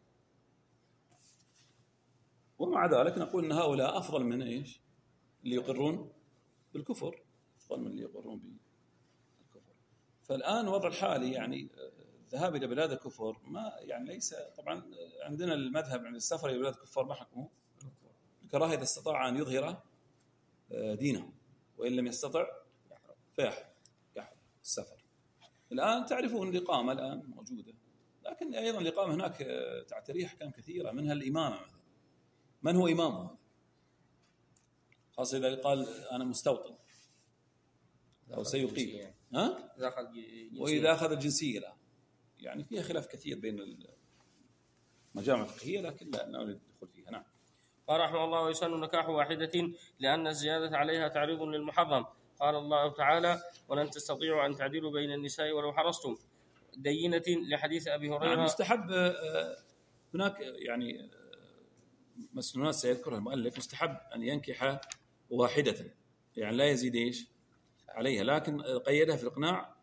ومع ذلك نقول أن هؤلاء أفضل من إيش اللي يقرون بالكفر، أفضل من اللي يقرون بالكفر. فالآن وضع الحالي يعني الذهاب إلى بلاد الكفر ما يعني ليس، طبعا عندنا المذهب عند السفر إلى بلاد الكفار ما حكمه الكراهة إذا استطاع أن يظهر دينه، وإن لم يستطع فيحرم يحرم السفر. الآن تعرفون الإقامة الآن موجودة، لكن أيضا الإقامة هناك تعتري أحكام كثيرة منها الإمامة مثلا. من هو إمامه؟ خاصة إذا قال أنا مستوطن أو سيقيم، ها؟ وإذا أخذ الجنسية لا، يعني فيها خلاف كثير بين المجامع الفقهية، لكن لا نريد الدخول فيها. نعم. قال رحمه الله: ويسن نكاح واحدة لأن الزيادة عليها تعريض للمحرم. قال الله تعالى: ولن تستطيعوا أن تعدلوا بين النساء ولو حرصتم، دينة لحديث أبي هريرة. نعم. مستحب هناك يعني مسنونات سيذكرها المؤلف، مستحب أن ينكح واحدة يعني لا يزيد إيش عليها، لكن قيدها في الإقناع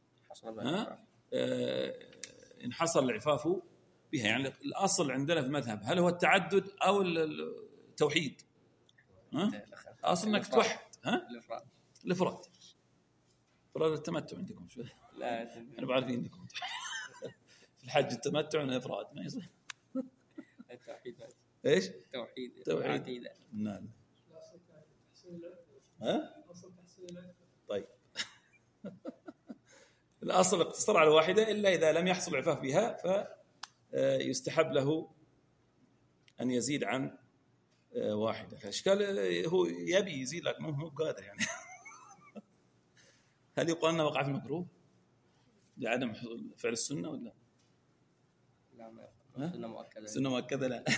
إن حصل العفاف بها. يعني الأصل عندنا في المذهب هل هو التعدد أو التوحيد؟ ها؟ أصل إنك توحد. ها؟ الإفراد. الإفراد. إفراد التمتع عندكم شو؟ لا أنا بعرف عندكم في الحج التمتع من إفراد ما يصير. التوحيد. إيش؟ توحيد. توحيد. نعم. ها؟ طيب. الأصل اقتصر على واحدة إلا إذا لم يحصل عفاف بها فيستحب له أن يزيد عن واحدة. الإشكال هو يبي يزيد لكن مو قادر يعني. هل يقال أنه وقع في المكروه لعدم فعل السنة ولا لا؟ سنة مؤكدة. سنة مؤكدة لا.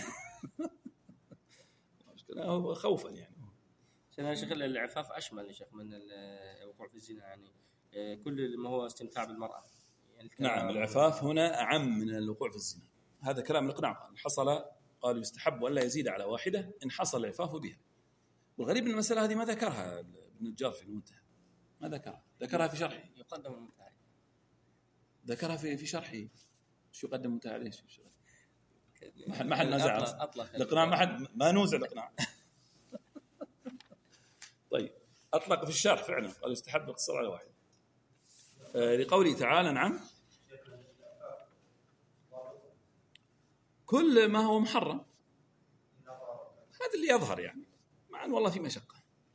هو خوفا يعني. سنة شيخ العفاف أشمل يا شيخ من الوقوع في الزنا، يعني كل ما هو استمتاع بالمرأة. يعني نعم. العفاف هنا أعم من الوقوع في الزنا. هذا كلام الإقناع. حصل قالوا يستحب ولا يزيد على واحدة إن حصل العفاف بها. والغريب أن المسألة هذه ما ذكرها ابن النجار في المنتهى، ما ذكرها، ذكرها في شرحه. يقدم المنتهى. ذكرها في في شرحه. شو يقدم المنتهى عليه؟ ما حد نزع الإقناع، ما حد ما نوزع الإقناع. طيب أطلق في الشرح فعلا قال يستحب الاقتصار على واحد آه لقوله تعالى. نعم. كل ما هو محرم هذا اللي يظهر يعني، مع أن والله في مشقة.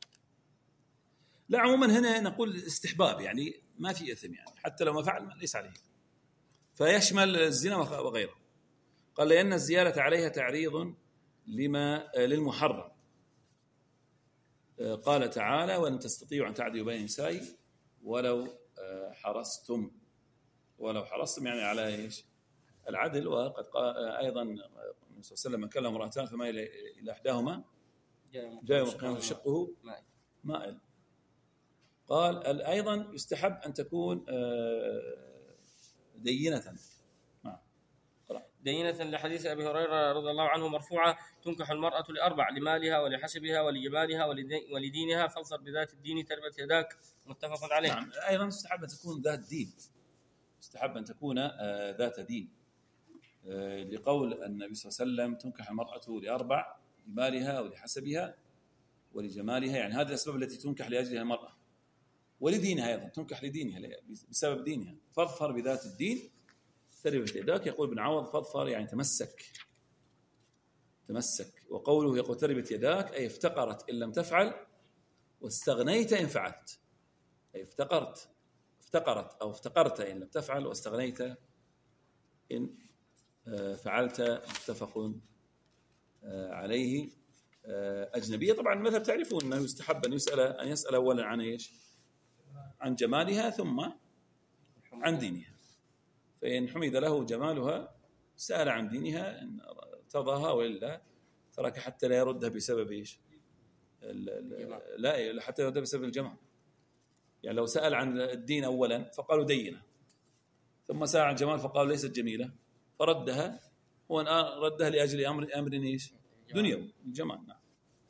لا عموما هنا نقول استحباب يعني ما في إثم يعني، حتى لو ما فعل ليس عليه، فيشمل الزنا وغيره. قال لأن الزيادة عليها تعريض لما للمحرم. قال تعالى ولن تستطيعوا أن تعدلوا بين النساء ولو حرصتم. ولو حرصتم يعني على إيش؟ العدل. وقد قال أيضا النبي صلى الله عليه وسلم من كلم امرأتان فما إلى إحداهما جاء يوم القيامة شقه مائل. قال أيضا يستحب أن تكون دينة دينة لحديث أبي هريرة رضي الله عنه مرفوعة: تنكح المرأة لأربع: لمالها ولحسبها ولجمالها ولدينها فانظر بذات الدين تربت يداك. متفق عليه. نعم. أيضا يستحب أن تكون ذات دين، يستحب أن تكون ذات دين، لقول النبي صلى الله عليه وسلم تنكح المرأة لأربع: لمالها ولحسبها ولجمالها، يعني هذه الأسباب التي تنكح لأجلها المرأة، ولدينها أيضا تنكح لدينها بسبب دينها. فاظفر بذات الدين تربت يداك. يقول ابن عوض فاظفر يعني تمسك تمسك. وقوله يقول تربت يداك أي افتقرت إن لم تفعل واستغنيت إن فعلت، أي افتقرت افتقرت أو افتقرت إن لم تفعل واستغنيت إن فعلت. متفق عليه. أجنبية طبعا المذهب تعرفون أنه يستحب أن يسأل أن يسأل أولا عن إيش؟ عن جمالها ثم عن دينها، فإن حمد له جمالها سأل عن دينها إن ارتضاها، وإلا ترك حتى لا يردها بسبب إيش؟ لا حتى يردها بسبب الجمال. يعني لو سأل عن الدين أولا فقالوا دينة، ثم سأل عن الجمال فقالوا ليست جميلة، فردها هو الآن ردها لأجل أمر أمر إيش؟ دنيوي، الجمال. نعم.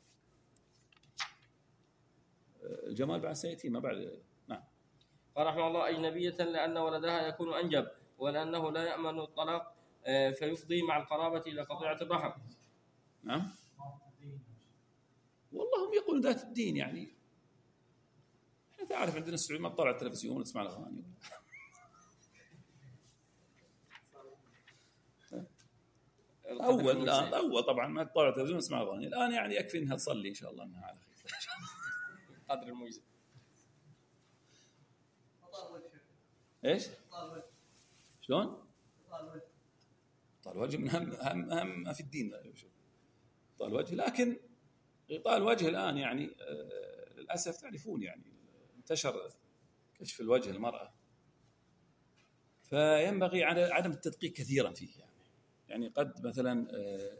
الجمال بعد سيأتي ما بعد. نعم. قال رحمه الله أجنبية لأن ولدها يكون أنجب، ولأنه لا يأمن الطلاق فيفضي مع القرابة إلى قطيعة الرحم. نعم. والله هم يقولون ذات الدين يعني. احنا تعرف عندنا السعودية ما تطلع التلفزيون ونسمع الأغاني. أول الآن أول طبعا ما تطلع التلفزيون ونسمع الأغاني. الآن يعني يكفي إنها تصلي إن شاء الله إنها على خير. قدر الموجز. إيش؟ شلون؟ طال الوجه من أهم أهم أهم ما في الدين. طال الوجه، لكن غطاء الوجه الآن يعني آه للأسف تعرفون يعني انتشر كشف الوجه المرأة، فينبغي عدم التدقيق كثيرا فيه يعني. يعني قد مثلا آه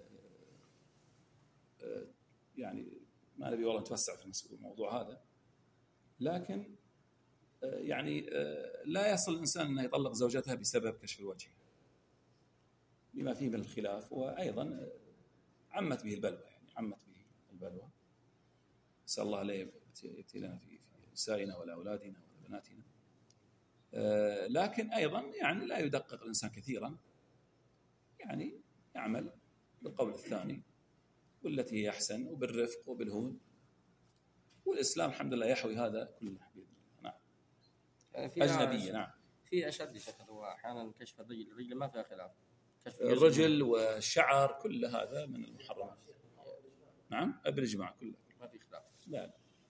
آه يعني ما نبي والله نتوسع في الموضوع هذا، لكن آه يعني آه لا يصل الإنسان أنه يطلق زوجتها بسبب كشف الوجه بما فيه من الخلاف، وأيضا عمت به البلوى يعني عمت به البلوى. نسأل الله لا يبتلينا في نسائنا ولا أولادنا ولا بناتنا. آه لكن أيضا يعني لا يدقق الإنسان كثيرا، يعني يعمل بالقول الثاني والتي هي أحسن وبالرفق وبالهون، والإسلام الحمد لله يحوي هذا كله. نعم. أجنبية. نعم. في أشد شكل هو أحيانا كشف الرجل، الرجل ما فيها خلاف، الرجل والشعر كل هذا من المحرمات. نعم بالإجماع كله ما في خلاف. لا لا.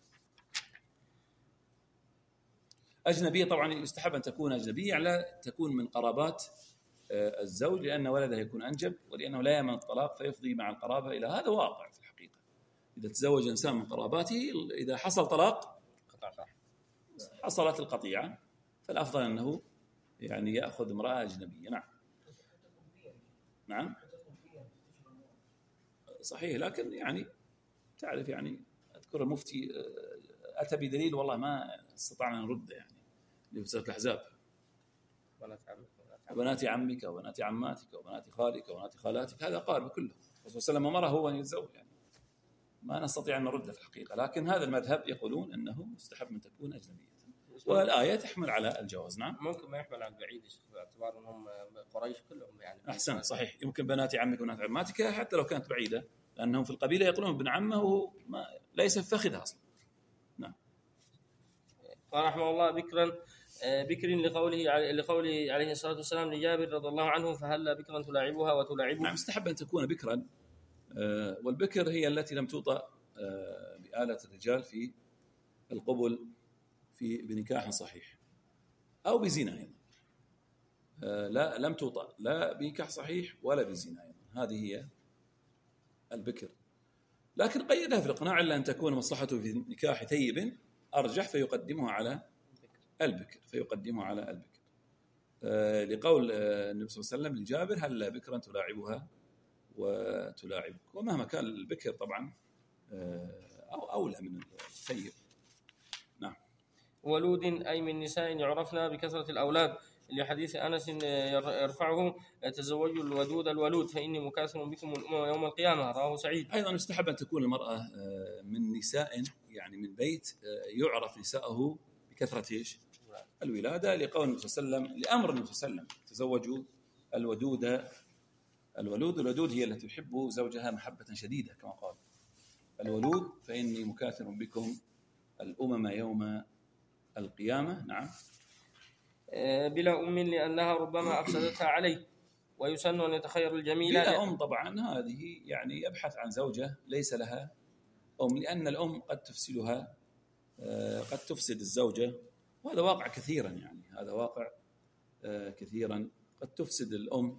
أجنبية طبعا يستحب أن تكون أجنبية، يعني لا تكون من قرابات الزوج، لأن ولده يكون أنجب، ولأنه لا يأمن الطلاق فيفضي مع القرابة إلى هذا واقع في الحقيقة. إذا تزوج إنسان من قراباته إذا حصل طلاق حصلت القطيعة، فالأفضل أنه يعني يأخذ امرأة أجنبية. نعم. نعم صحيح، لكن يعني تعرف يعني أذكر المفتي أتى بدليل والله ما استطعنا نرده يعني لفساد الأحزاب. وبنات عمك وبنات عماتك وبنات خالك وبنات خالاتك، هذا قال بكله. الرسول صلى الله عليه وسلم أمره هو أن يتزوج، يعني ما نستطيع أن نرده في الحقيقة، لكن هذا المذهب يقولون أنه مستحب أن تكون أجنبية، والآية تحمل على الجواز. نعم. ممكن ما يحمل على البعيد باعتبار أنهم قريش كلهم يعني. أحسن صحيح، يمكن بنات عمك وبنات عماتك حتى لو كانت بعيدة، لأنهم في القبيلة يقولون ابن عمه وهو ما ليس فخذها أصلا. نعم. قال رحمه الله بكرا بكر لقوله لقوله عليه الصلاة والسلام لجابر رضي الله عنه فهلا بكرا تلاعبها وتلاعبه. نعم مستحب أن تكون بكرا، والبكر هي التي لم توطأ بآلة الرجال في القبل في بنكاح صحيح أو بزنا أيضا، لا لم توطأ لا بنكاح صحيح ولا بزنا أيضا، هذه هي البكر. لكن قيدها في الإقناع إلا أن تكون مصلحته في نكاح ثيب أرجح فيقدمها على البكر فيقدمها على البكر لقول النبي صلى الله عليه وسلم لجابر هل بكرا تلاعبها وتلاعبك، ومهما كان البكر طبعا أو أولى من الثيب. نعم. ولود أي من نساء يعرفنا بكثرة الأولاد، لحديث أنس يرفعه تزوجوا الودود الولود فإني مكاثر بكم الأمم يوم القيامة، رواه سعيد. أيضا يستحب أن تكون المرأة من نساء يعني من بيت يعرف نساءه بكثرة إيش؟ الولادة، لقول النبي صلى الله عليه وسلم لأمر النبي صلى الله عليه وسلم تزوجوا الودود الولود. الودود هي التي تحب زوجها محبة شديدة كما قال الولود فإني مكاثر بكم الأمم يوم القيامة. نعم. بلا أم لأنها ربما أفسدتها عليه، ويسن أن يتخير الجميلة. بلا أم طبعا هذه يعني يبحث عن زوجة ليس لها أم، لأن الأم قد تفسدها قد تفسد الزوجة، وهذا واقع كثيرا، يعني هذا واقع كثيرا قد تفسد الأم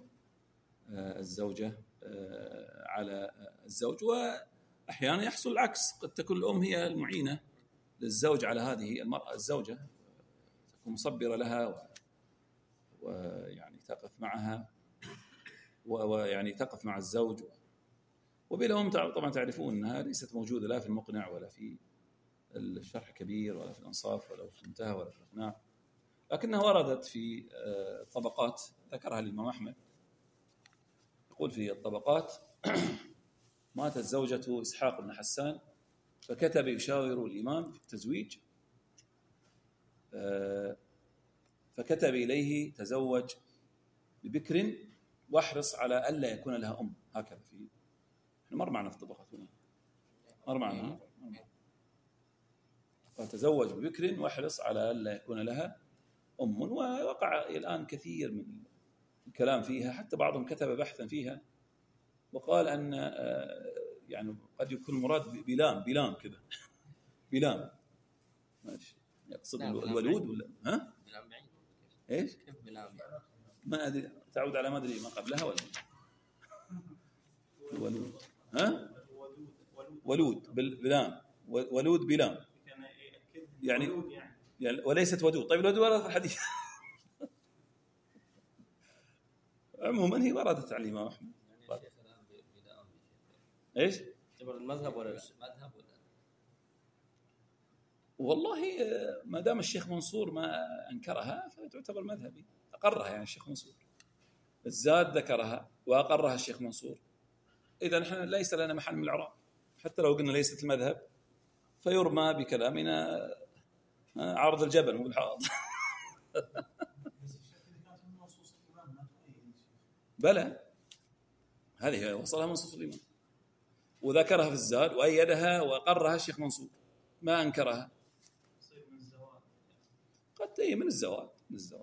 الزوجة على الزوج، وأحيانا يحصل العكس، قد تكون الأم هي المعينة للزوج على هذه المرأة الزوجة، تكون مصبرة لها ويعني تقف معها ويعني تقف مع الزوج. وبالأم طبعا تعرفون أنها ليست موجودة لا في المقنع ولا في الشرح الكبير ولا في الأنصاف ولا في المنتهى ولا في الإقناع، لكنها وردت في الطبقات ذكرها الإمام أحمد، يقول في الطبقات ماتت زوجة إسحاق بن حسان فكتب يشاور الإمام في التزويج، فكتب إليه تزوج ببكر واحرص على ألا يكون لها أم. هكذا في احنا مر معنا في الطبقات هنا مر معنا فتزوج ببكر واحرص على ألا يكون لها أم. ووقع الآن كثير من الكلام فيها، حتى بعضهم كتب بحثا فيها وقال أن يعني قد يكون المراد بلام بلام كذا بلام ماشي يقصد الولود ولا ها بلام بعيد ايش كيف بلام ما ادري تعود على ما ادري ما قبلها ولا الولود ها ولود بلام ولود بلام يعني يعني وليست ودود. طيب الودود وردت الحديث عموما هي وردت على الإمام أحمد. ايش تعتبر المذهب ولا لا؟ مذهب ولا والله ما دام الشيخ منصور ما انكرها فتعتبر مذهبي، اقرها يعني الشيخ منصور، الزاد ذكرها واقرها الشيخ منصور، اذا نحن ليس لنا محل من الاعراب، حتى لو قلنا ليست المذهب فيرمى بكلامنا عرض الجبل مو بالحائط. بلى هذه وصلها منصوص الإمام وذكرها في الزاد وأيدها وقرها الشيخ منصور ما أنكرها. قد تأتي من الزواج من الزواج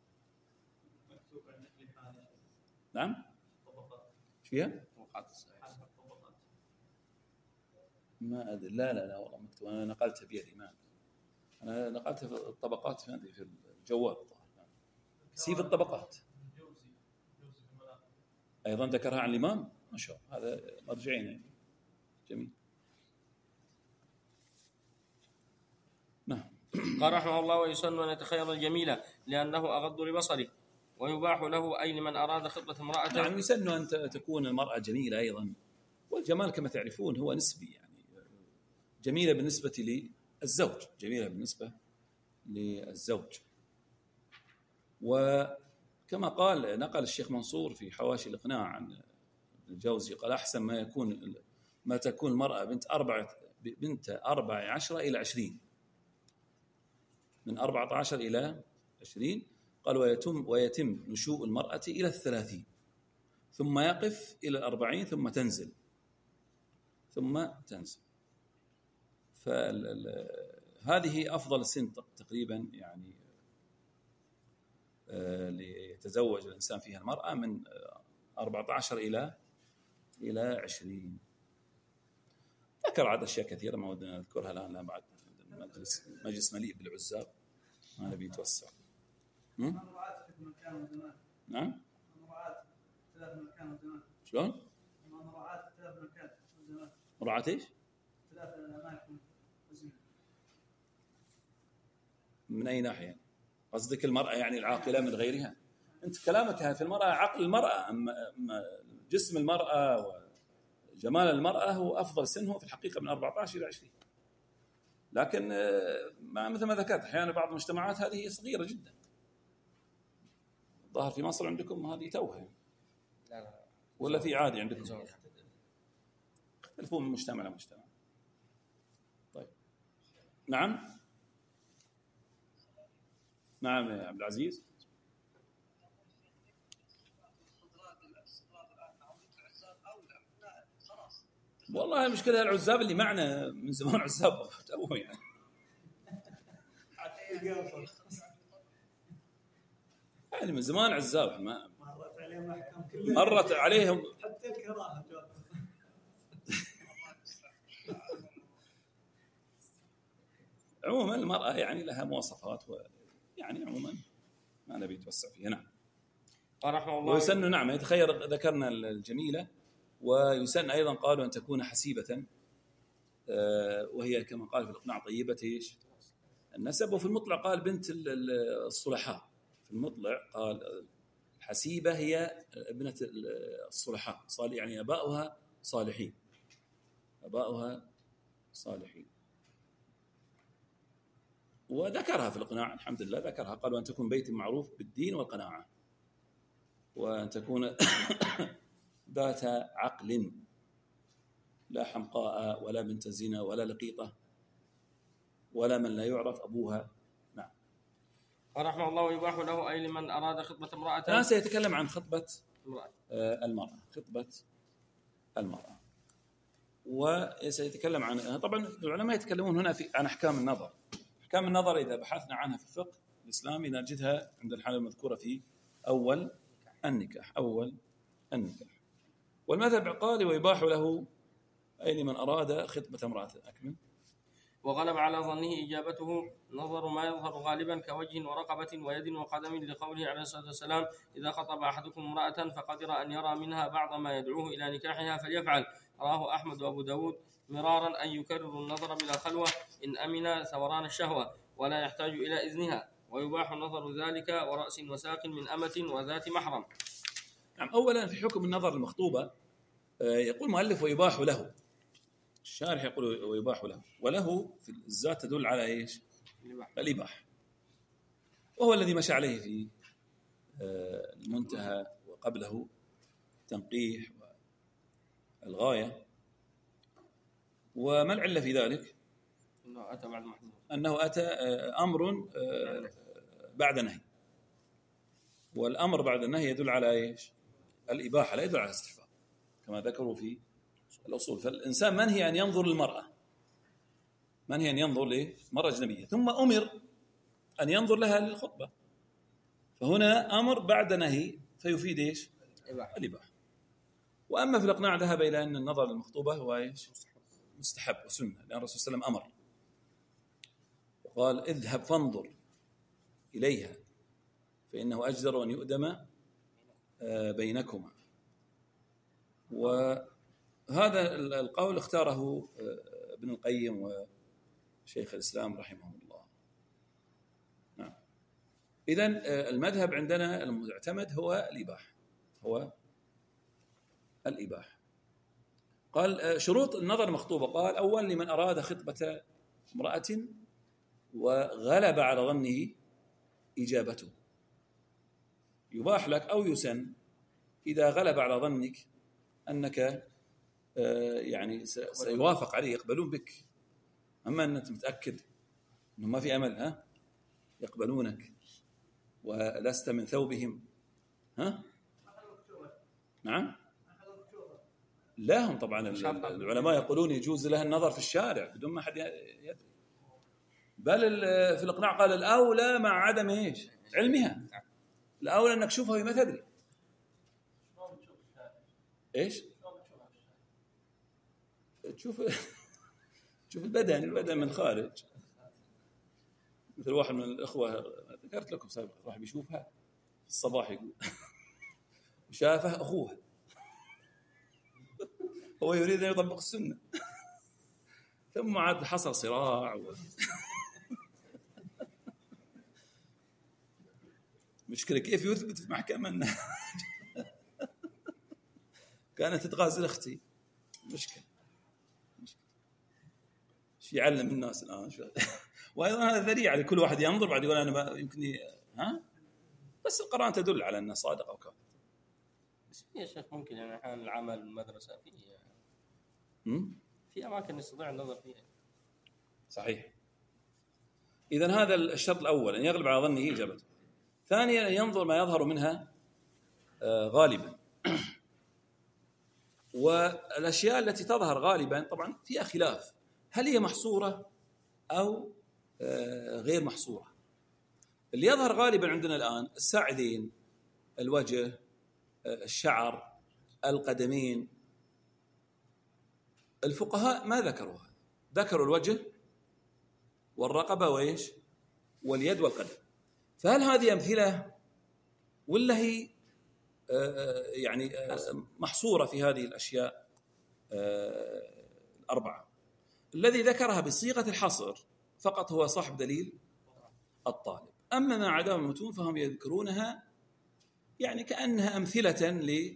نعم ايش فيها؟ ما أدري لا لا لا والله مكتوب، أنا نقلتها بيدي ما أنا نقلتها في الطبقات في في الجوال سي في الطبقات أيضا ذكرها عن الإمام ما شاء الله هذا مرجعين يعني. جميل. نعم. قال رحمه الله ويسن أن يتخير الجميلة لأنه أغض لبصره ويباح له أي لمن أراد خطبة امرأة. نعم يسن أن تكون المرأة جميلة أيضا، والجمال كما تعرفون هو نسبي، يعني جميلة بالنسبة للزوج جميلة بالنسبة للزوج. وكما قال نقل الشيخ منصور في حواشي الإقناع عن الجوزي قال أحسن ما يكون ما تكون المرأة بنت أربعة بنت أربع عشرة إلى عشرين، من أربعة عشر إلى عشرين قال ويتم ويتم نشوء المرأة إلى الثلاثين ثم يقف إلى الأربعين ثم تنزل ثم تنزل. فهذه أفضل سن تقريبا يعني ليتزوج الإنسان فيها المرأة من أربعة عشر إلى إلى عشرين. ذكر عاد أشياء كثيرة ما ودنا نذكرها الآن، لا بعد مجلس مجلس مليء بالعزاب ما نبي نتوسع. نعم. شلون؟ مراعاة ايش؟ من أي ناحية؟ قصدك المرأة يعني العاقلة من غيرها؟ أنت كلامك في المرأة عقل المرأة، أما جسم المرأة وجمال المرأة هو أفضل سنه في الحقيقة من أربعة عشر إلى عشرين، لكن ما مثل ما ذكرت أحيانا بعض المجتمعات هذه صغيرة جدا. الظاهر في مصر عندكم هذه توها ولا في عادي عندكم؟ يختلفون من مجتمع لمجتمع. طيب نعم نعم يا عبد العزيز. والله المشكلة العزاب اللي معنا من زمان عزاب توه يعني. يعني من زمان عزاب ما مرت عليهم أحكام كلها مرت عليهم حتى الكراهة. عموما المرأة يعني لها مواصفات ويعني عموما ما نبي نتوسع فيها. نعم. ورحمه الله. ويسن نعم يتخير ذكرنا الجميلة، ويسن أيضا قالوا أن تكون حسيبة، وهي كما قال في الإقناع طيبة إيش النسب. وفي المطلع قال بنت الصلحاء، في المطلع قال الحسيبة هي ابنة الصلحاء، صالح يعني أباؤها صالحين، أباؤها صالحين. وذكرها في الإقناع الحمد لله، ذكرها قالوا أن تكون بيت معروف بالدين والقناعة، وأن تكون ذات عقل لا حمقاء ولا بنت زنا ولا لقيطة ولا من لا يعرف أبوها. نعم. ورحمه الله. يباح له أي لمن أراد خطبة امرأة. الآن سيتكلم عن خطبة المرأة، خطبة المرأة، وسيتكلم عن طبعا العلماء يتكلمون هنا في عن أحكام النظر. أحكام النظر إذا بحثنا عنها في الفقه الإسلامي نجدها عند الحالة المذكورة في أول النكاح، أول النكاح. والمذهب قال ويباح له أي لمن أراد خطبة امرأة. أكمل. وغلب على ظنه إجابته نظر ما يظهر غالبا كوجه ورقبة ويد وقدم، لقوله عليه الصلاة والسلام إذا خطب أحدكم امرأة فقدر أن يرى منها بعض ما يدعوه إلى نكاحها فليفعل. رواه أحمد وأبو داود مرارا أن يكرر النظر بلا خلوة إن أمن ثوران الشهوة ولا يحتاج إلى إذنها، ويباح نظر ذلك ورأس وساق من أمة وذات محرم. نعم. أولا في حكم النظر المخطوبة يقول مؤلف ويباح له، الشارح يقول ويباح له، وله في الذات تدل على إيش؟ الإباح، وهو الذي مشى عليه في المنتهى وقبله تنقيح والغاية. وما العلة في ذلك؟ أنه أتى بعد محظور، أنه أتى أمر بعد نهي، والأمر بعد النهي يدل على إيش؟ الإباحة، لا يدل على الاستحباب كما ذكروا في الأصول. فالإنسان منهي أن ينظر للمرأة، منهي أن ينظر لمرأة أجنبية، ثم أمر أن ينظر لها للخطبة، فهنا أمر بعد نهي فيفيد إيش؟ الإباحة. وأما في الإقناع ذهب إلى أن النظر للمخطوبة هو إيش؟ مستحب وسنة، لأن الرسول صلى الله عليه وسلم أمر وقال اذهب فانظر إليها فإنه أجدر أن يؤدم بينكما. وهذا القول اختاره ابن القيم وشيخ الإسلام رحمه الله. نعم. إذن المذهب عندنا المعتمد هو الإباحة، هو الإباحة. قال شروط النظر مخطوبة، قال أول لمن أراد خطبة امرأة وغلب على ظنه إجابته، يباح لك أو يسن إذا غلب على ظنك أنك يعني سيوافق عليه، يقبلون بك، أما أنت متأكد أنه ما في أمل ها يقبلونك ولست من ثوبهم. ها نعم. لا هم طبعا العلماء يقولون يجوز لها النظر في الشارع بدون ما حد يدري، بل في الإقناع قال الأولى مع عدم إيش علمها، الأولى أنك تشوفها وهي ما تدري. إيش؟ تشوف تشوف البدن البدن من خارج. مثل واحد من الإخوة ذكرت لكم سابقا راح بيشوفها في الصباح يقول وشافه أخوها هو يريد أن يطبق السنة ثم عاد حصل صراع و... مشكلة كيف يثبت في محكمة أنها كانت تتغازل أختي. مشكلة مشكلة شو يعلم الناس الآن شو وأيضا هذا ذريعة لكل واحد ينظر بعد يقول أنا يمكن ها بس القرآن تدل على أنه صادق أو كاذب. بس يا شيخ ممكن يعني أحيانا العمل المدرسة فيه يعني. في أماكن يستطيع النظر فيها. صحيح. إذن هذا الشرط الأول أن يغلب على ظنه إجابته. ثانيا أن ينظر ما يظهر منها غالبا. والأشياء التي تظهر غالبا طبعا فيها خلاف، هل هي محصورة أو غير محصورة. اللي يظهر غالبا عندنا الآن الساعدين، الوجه، الشعر، القدمين. الفقهاء ما ذكروا هذا، ذكروا الوجه والرقبة وإيش واليد والقدم. فهل هذه أمثلة ولا هي يعني محصورة في هذه الأشياء الأربعة؟ الذي ذكرها بصيغة الحصر فقط هو صاحب دليل الطالب. أما ما عداهم المتون فهم يذكرونها يعني كأنها أمثلة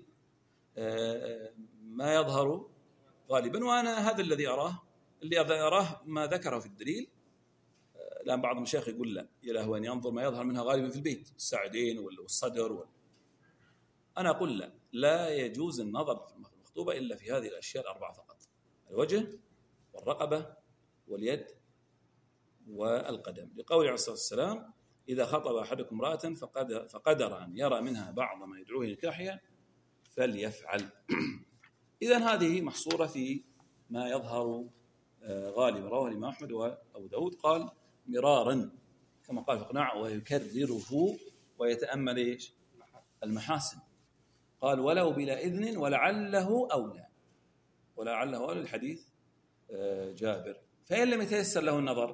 لما يظهر غالبا. وأنا هذا الذي أراه اللي أراه ما ذكره في الدليل. الآن بعض المشايخ يقول لا يلهو أن ينظر ما يظهر منها غالبا في البيت، الساعدين والصدر وال... أنا أقول لا لا يجوز النظر في المخطوبة إلا في هذه الأشياء الأربعة فقط: الوجه والرقبة واليد والقدم، لقول عليه الصلاة والسلام: إذا خطب أحدكم امرأة فقد فقدر أن يرى منها بعض ما يدعوه نكاحها فليفعل. إذن هذه محصورة في ما يظهر غالبا. رواه الإمام أحمد وأبو داود قال مرارا كما قال في إقناع ويكرره ويتأمل إيش المحاسن. قال ولو بلا إذن ولعله أولى، ولعله أولى الحديث جابر. فإن لم يتيسر له النظر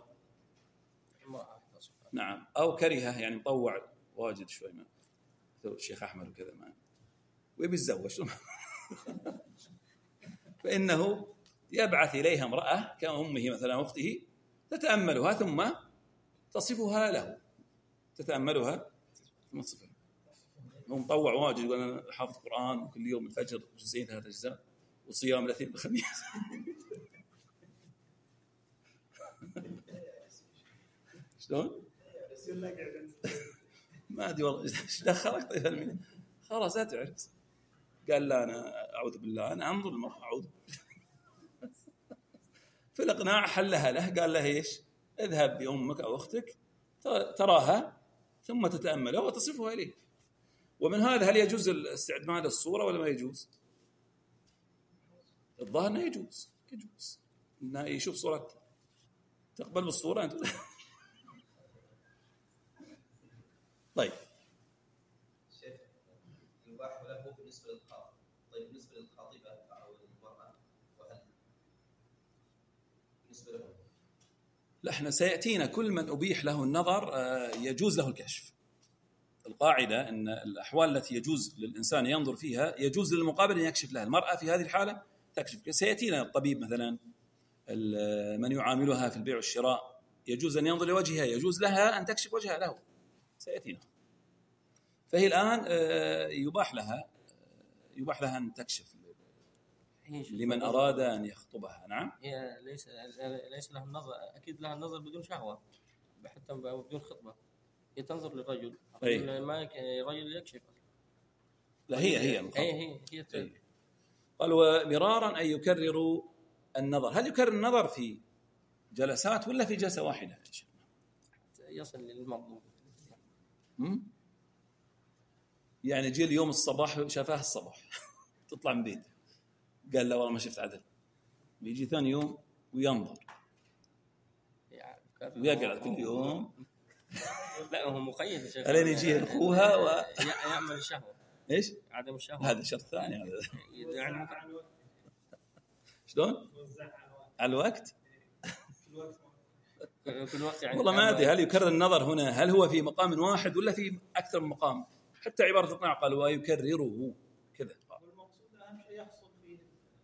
نعم أو كرهه يعني مطوع واجد شوي ما الشيخ أحمد وكذا ما ويبي يتزوج فإنه يبعث إليها امرأة كأمه مثلا أخته تتأملها ثم تصفها له، تتأملها ثم تصفها. هو مطوع واجد يقول أنا حافظ قرآن وكل يوم الفجر جزئين ثلاثة أجزاء وصيام الاثنين بالخميس شلون؟ ما أدري والله إيش دخلك. طيب المين خلاص أتعرف. قال لا أنا أعوذ بالله أنا أنظر المرأة أعوذ في الإقناع حلها له. قال له إيش؟ اذهب بأمك أو أختك تراها ثم تتأملها وتصفها إليك. ومن هذا هل يجوز استعمال الصورة ولا ما يجوز؟ الظاهر أنه يجوز يجوز إنه يشوف صورة تقبل بالصورة أنت طيب شيخ يباح له بالنسبة للخاطب. طيب بالنسبة للخاطبة أو المرأة وهل بالنسبة له؟ لا احنا سيأتينا كل من أبيح له النظر يجوز له الكشف. القاعدة أن الأحوال التي يجوز للإنسان ينظر فيها يجوز للمقابل أن يكشف لها. المرأة في هذه الحالة تكشف. سيأتينا الطبيب مثلا من يعاملها في البيع والشراء يجوز أن ينظر لوجهها، يجوز لها أن تكشف وجهها له. سيأتينا. فهي الآن يباح لها يباح لها أن تكشف لمن أراد أن يخطبها. نعم هي ليس ليس لها النظر، أكيد لها النظر بدون شهوة حتى بدون خطبة. هي تنظر للرجل ما الرجل يكشف. لا هي هي هي هي, هي, هي. قال ومرارا أن يكرروا النظر. هل يكرر النظر في جلسات ولا في جلسة واحدة؟ يصل للمطلوب. يعني جي اليوم الصباح شافاه الصباح تطلع من بيته قال لا والله ما شفت عدل، بيجي ثاني يوم وينظر ويقعد كل يوم لا هو مقيد يا شيخ. الين يجي اخوها و يعمل الشهوه. ايش؟ عدم الشهوه. هذا شرط ثاني هذا. يعني شلون؟ على الوقت؟ كل وقت يعني. والله ما ادري هل يكرر النظر هنا هل هو في مقام واحد ولا في اكثر من مقام؟ حتى عباره اقناع قال ويكرره كذا. والمقصود اهم شيء يحصل فيه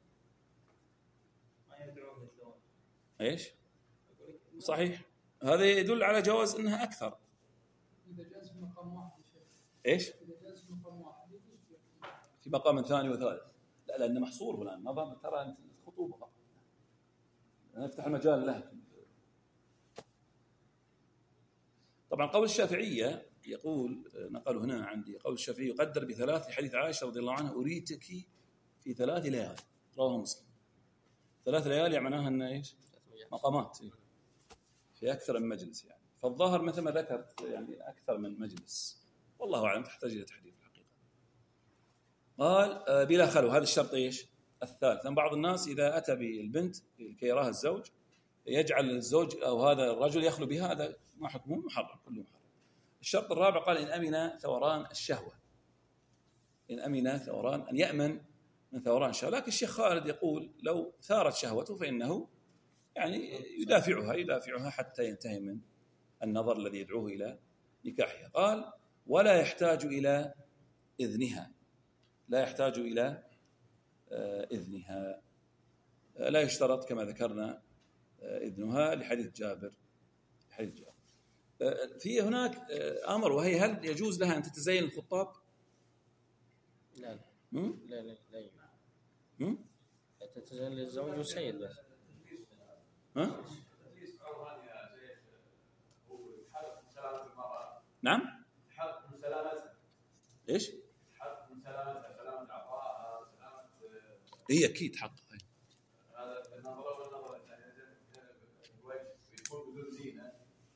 ما يدعو للزواج. ايش؟ صحيح. هذا يدل على جواز انها اكثر. اذا جاز في مقام واحد ايش؟ اذا جاز في مقام واحد في مقام ثاني وثالث. لا لانه محصور هنا النظر ترى الخطوبه فقط. نفتح المجال له. طبعا قول الشافعيه يقول نقلوا هنا عندي قول الشافعي يقدر بثلاث لحديث عائشه رضي الله عنها اريتك في ثلاث ليال رواه مسلم. ثلاث ليالي معناها ان ايش؟ مقامات في اكثر من مجلس يعني. فالظاهر مثل ما ذكرت يعني اكثر من مجلس والله اعلم تحتاج الى تحديد الحقيقه. قال بلا خلو هذا الشرط ايش؟ الثالث. لأن بعض الناس اذا اتى بالبنت لكي يراها الزوج يجعل الزوج او هذا الرجل يخلو بها هذا ما حكمه محرم كله محرم. الشرط الرابع قال إن أمن ثوران الشهوة. إن أمن ثوران أن يأمن من ثوران الشهوة. لكن الشيخ خالد يقول لو ثارت شهوته فإنه يعني يدافعها يدافعها حتى ينتهي من النظر الذي يدعوه إلى نكاحها. قال ولا يحتاج إلى إذنها. لا يحتاج إلى إذنها. لا يشترط كما ذكرنا إذنها لحديث جابر. حديث جابر. في هناك امر وهي هل يجوز لها ان تتزين الخطاب؟ لا لا لا لا لا لا تتزين للزوج والسيد بس. ها؟ نعم؟ حق من سلامتها. ايش؟ حق من سلامتها سلامة أعضائها سلامة. هي اكيد حق. هذا النظرة والنظرة الثانية الوجه يكون بدون زينة.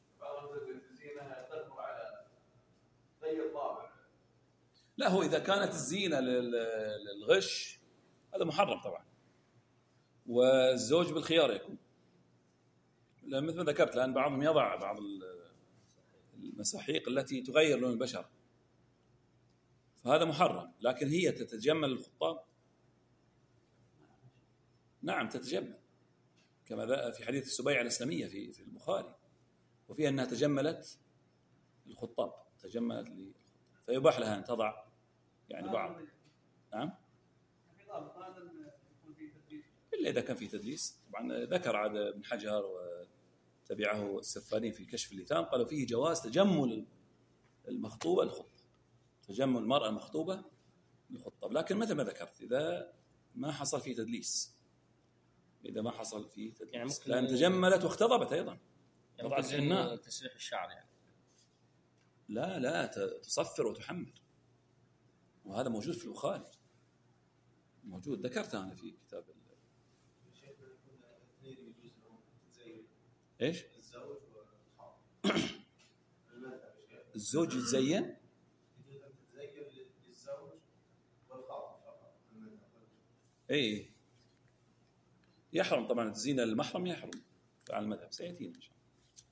لا هو إذا كانت الزينة للغش هذا محرم طبعا والزوج بالخيار يكون. لأن مثل ما ذكرت الآن بعضهم يضع بعض المساحيق التي تغير لون البشرة فهذا محرم. لكن هي تتجمل الخطاب نعم تتجمل كما في حديث السبيعة الإسلامية في في البخاري وفيها أنها تجملت الخطاب تجملت للخطاب فيباح لها أن تضع يعني بعض. نعم إلا إذا كان في تدليس. طبعا ذكر عاد ابن حجر وتبعه السفارين في كشف اللثام قالوا فيه جواز تجمل المخطوبة الخطاب تجمل المرأة المخطوبة الخطاب. لكن مثل ما ذكرت إذا ما حصل فيه تدليس إذا ما حصل فيه تدليس يعني لأن تجملت واختضبت أيضا يعني زي تسريح الشعر يعني. لا لا تصفر وتحمر وهذا موجود في البخاري موجود ذكرته أنا في كتاب إيش الزوج والخاطب الزوج يتزين يتزين للزوج والخاطب فقط. إيه يحرم طبعا الزينة للمحرم يحرم على المذهب سيأتينا إن شاء الله.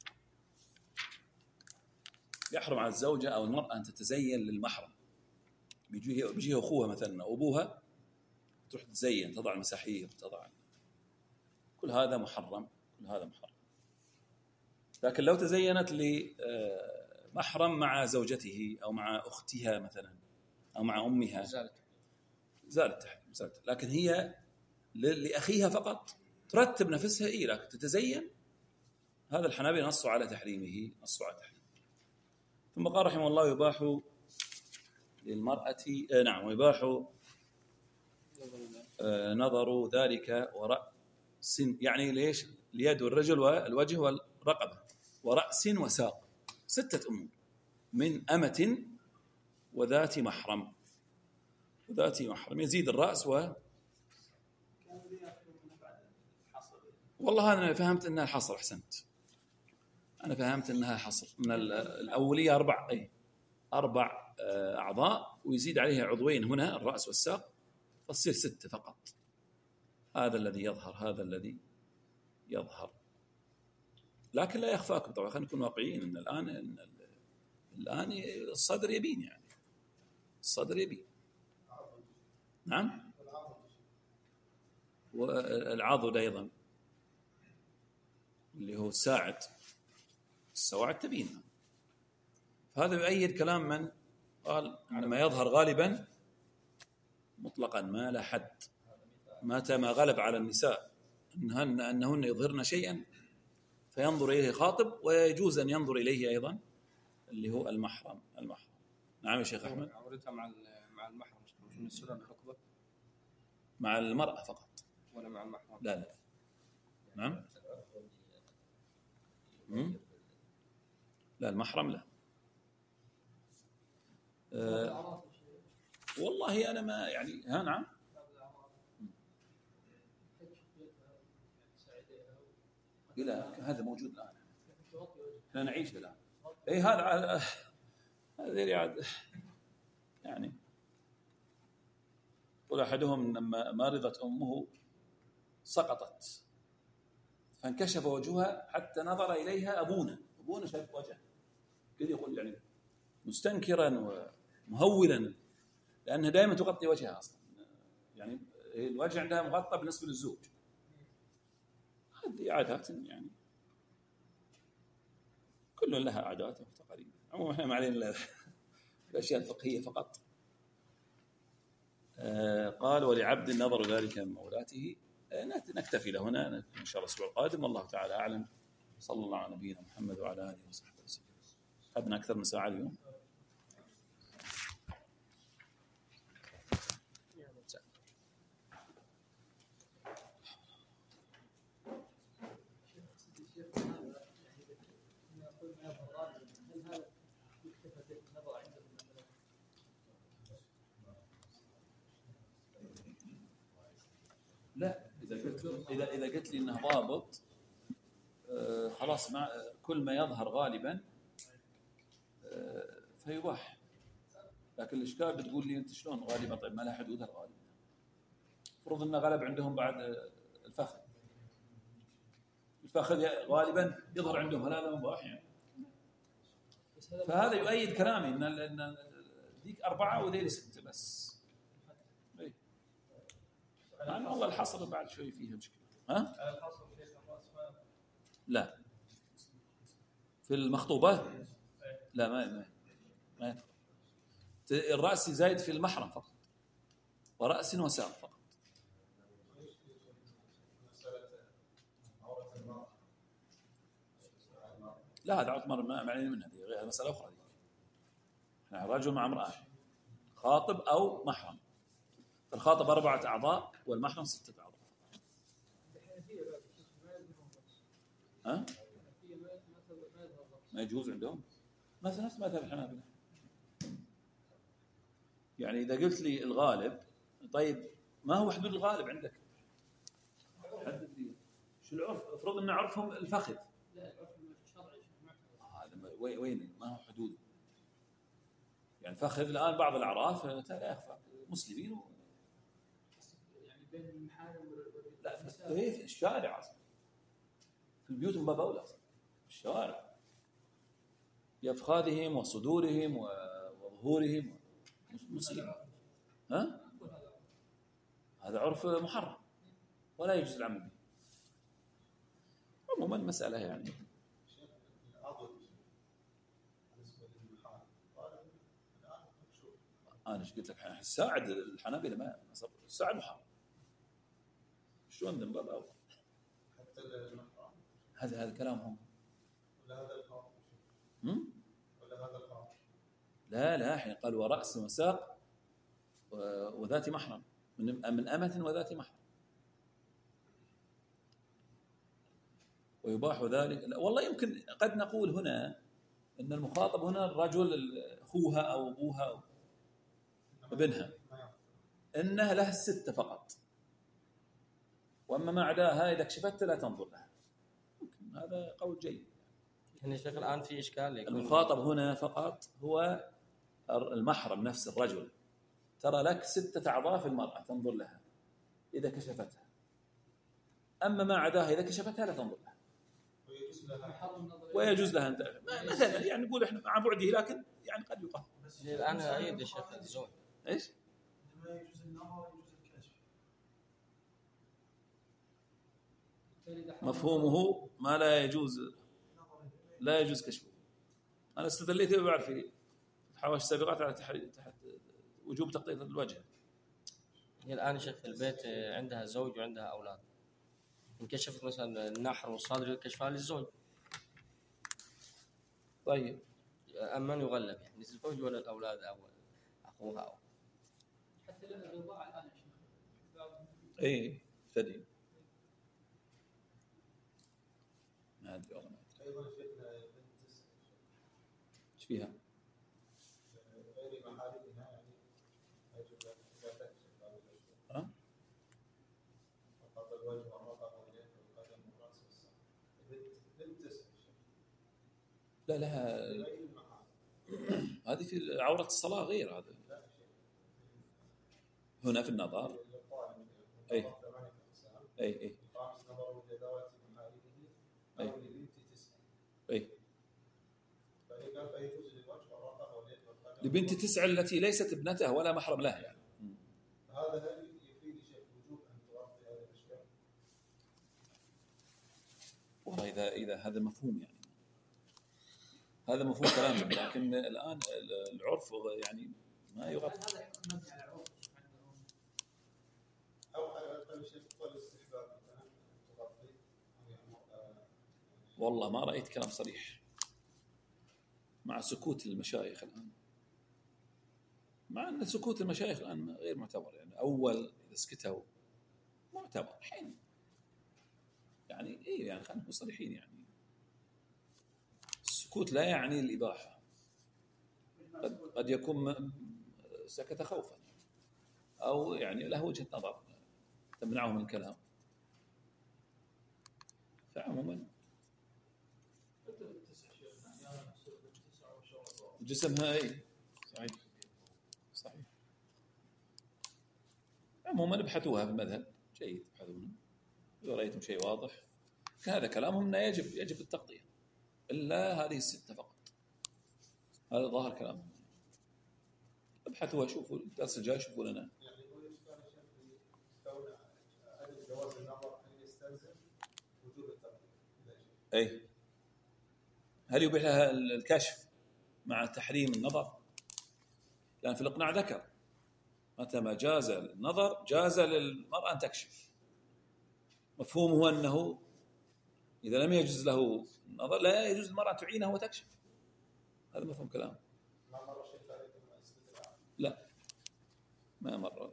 يحرم على الزوجة أو المرأة أن تتزين للمحرم. بيجيه بيجيه أخوها مثلا أو أبوها تروح تتزين تضع المساحيق تضع كل هذا محرم كل هذا محرم. لكن لو تزينت لمحرم مع زوجته أو مع أختها مثلا أو مع أمها زال التحريم زالت. لكن هي لأخيها فقط ترتب نفسها إيه لكن تتزين هذا الحنابلة نصوا على تحريمه نصوا على تحريمه. ثم قال رحمه الله يباح للمرأة آه نعم ويباح آه نظر ذلك ورأس يعني ليش اليد والرجل والوجه والرقبة ورأس وساق ستة أمور من أمة وذات محرم وذات محرم يزيد الرأس و والله أنا فهمت أنها الحصر. أحسنت أنا فهمت أنها حصر من الأولية أربع أي أربع أعضاء ويزيد عليها عضوين هنا الرأس والساق فتصير ستة فقط. هذا الذي يظهر هذا الذي يظهر لكن لا يخفاكم طبعا، خلينا نكون واقعيين ان الان إن الان الصدر يبين، يعني الصدر يبين. نعم. والعضد ايضا اللي هو الساعد، السواعد تبين. فهذا يؤيد كلام من قال ان ما يظهر غالبا مطلقا ما لا حد، متى ما غلب على النساء انهن انهن يظهرن شيئا فينظر اليه خاطب، ويجوز ان ينظر اليه ايضا اللي هو المحرم. المحرم نعم يا شيخ احمد. عورتها مع مع المحرم مش من السنن الخطبه مع المرأة فقط ولا مع المحرم؟ لا لا. نعم. مم؟ لا المحرم لا. أه والله أنا ما يعني ها. نعم. لا هذا موجود الآن، احنا نعيش الآن. اي هذا هذا يعني يقول أحدهم لما مرضت أمه سقطت فانكشف وجهها حتى نظر إليها أبونا أبونا شاف وجهها كذا، يقول يعني مستنكرا ومهولا، لأنها دائما تغطي وجهها أصلا، يعني الوجه عندها مغطى بالنسبة للزوج. هذه عادات يعني كل لها عادات وتقاليد. عموما احنا ما علينا الأشياء الفقهية فقط. آه قال ولعبد نظر ذلك من مولاته. آه نكتفي لهنا، إن شاء الله الأسبوع القادم والله تعالى أعلم. صلى الله على نبينا محمد وعلى آله وصحبه وسلم. أخذنا أكثر من ساعة اليوم. لا إذا قلت إذا إذا قلت لي إنه ضابط آه خلاص، مع كل ما يظهر غالبا آه فيباح. لكن الإشكال بتقول لي أنت شلون غالبا؟ طيب ما لها حدود الغالب. فرض إنه غلب عندهم بعد الفخذ، الفخذ غالبا يظهر عندهم، هذا مباح يعني. فهذا يؤيد كلامي إن إن ذيك أربعة وذيل ستة بس. يعني والله الحصر بعد شوي فيها مشكلة. ها؟ لا في المخطوبة لا ما ما ما يدخل. الرأس زايد في المحرم فقط، ورأس وساق فقط. لا هذا عطمر ما معني منها، دي غير مسألة أخرى. دي احنا رجل مع امرأة، خاطب أو محرم. الخاطب أربعة أعضاء والمحرم ستة أعضاء. ها؟ ما يجوز عندهم؟ مثلا نفس مذهب الحنابلة. يعني إذا قلت لي الغالب، طيب ما هو حدود الغالب عندك؟ حدد لي شو العرف؟ افرض أن عرفهم الفخذ. لا العرف الشرعي. هذا وين ما هو حدوده؟ يعني فخذ الآن بعض الأعراف لا يخفى مسلمين و... يعني بين المحارم لا في الشارع أصلا، في البيوت من باب أولى في الشوارع، بأفخاذهم وصدورهم وظهورهم مسلمين. ها؟ هذا عرف محرم ولا يجوز العمل به. عموما المسألة يعني أنا إيش قلت لك؟ الساعد الحنابلة ما الساعد محرم. شلون ذنب باب أول؟ حتى المحرم هذا هذا كلامهم. ولا هذا الخاطب؟ هم؟ ولا هذا الخاطب؟ لا لا حين قال ورأس وساق وذات محرم، من من أمة وذات محرم. ويباح ذلك. لا والله يمكن قد نقول هنا إن المخاطب هنا الرجل أخوها أو أبوها أو ابنها، إنها لها الستة فقط، وأما ما عداها إذا كشفت لا تنظر لها. ممكن هذا قول جيد. يعني شيخ الآن في إشكال. المخاطب هنا فقط هو المحرم نفس الرجل. ترى لك ستة أعضاء في المرأة تنظر لها إذا كشفتها، أما ما عداها إذا كشفتها لا تنظر لها. ويجوز ويجوز لها أن مثلا يعني نقول إحنا مع بعده، لكن يعني قد يقال. الآن أيد يا شيخ الزوج. إيش؟ ما يجوز النظر يجوز الكشف. مفهومه ما لا يجوز، لا يجوز كشفه. أنا استدليت بعد في الحواشي السابقات على تحت وجوب تغطية الوجه. هي الآن شيخ في البيت عندها زوج وعندها أولاد، انكشفت مثلا النحر والصدر كشفها للزوج. طيب أما من يغلب يعني الزوج ولا الأولاد أو أخوها أو حتى الرضاعة الآن يا شيخ. اي ثدي ما ادري والله. ايضا شيخنا بنت تسع ايش فيها؟ غير محارمها يعني يجب اذا تكشف هذا الاشياء. ها؟ فقط الوجه والرقبه واليد والقدم والراس والساق. بنت بنت تسع لا لها غير المحارم. هذه في عورة الصلاة غير هذا. هنا في النظر. اي اي اي خامس نظر لذوات محارمه او لبنت تسع. اي فإذا فيجوز للوجه والرقبه واليد والقدم. لبنت تسع التي ليست ابنتها ولا محرم لها يعني. هذا هل يفيد شيء وجوب ان تغطي هذه الاشياء؟ والله اذا اذا هذا مفهوم يعني، هذا مفهوم كلامهم، لكن الان العرف يعني ما يغطي. هذا يكون مبني على عرف عندهم. او على الاقل شيء قول الاستحباب مثلا تغطي او يامر. والله ما رأيت كلام صريح مع سكوت المشايخ الآن، مع أن سكوت المشايخ الآن غير معتبر. يعني أول إذا سكتوا معتبر حين يعني إيه يعني خلينا نكون صريحين، يعني السكوت لا يعني الإباحة، قد, قد يكون سكت خوفا أو يعني له وجهة نظر تمنعه من الكلام. فعموما جسمها اي صحيح صحيح. عموما ابحثوها في المذهب جيد، ابحثونا اذا رايتم شيء واضح. هذا كلامهم انه يجب يجب التغطيه الا هذه السته فقط، هذا ظاهر كلامهم. ابحثوها شوفوا الدرس الجاي شوفوا لنا. يعني هو يشكل شيء في كون عدم جواز النظر ان يستلزم وجوب التغطيه. اي هل يبيح لها الكشف مع تحريم النظر؟ لأن في الإقناع ذكر متى ما جاز النظر جاز للمرأة أن تكشف. مفهومه أنه إذا لم يجوز له النظر لا يجوز للمرأة أن تعينه وتكشف. هذا مفهوم كلام. ما مر شيء عليكم مع الاستدلال؟ لا ما مر.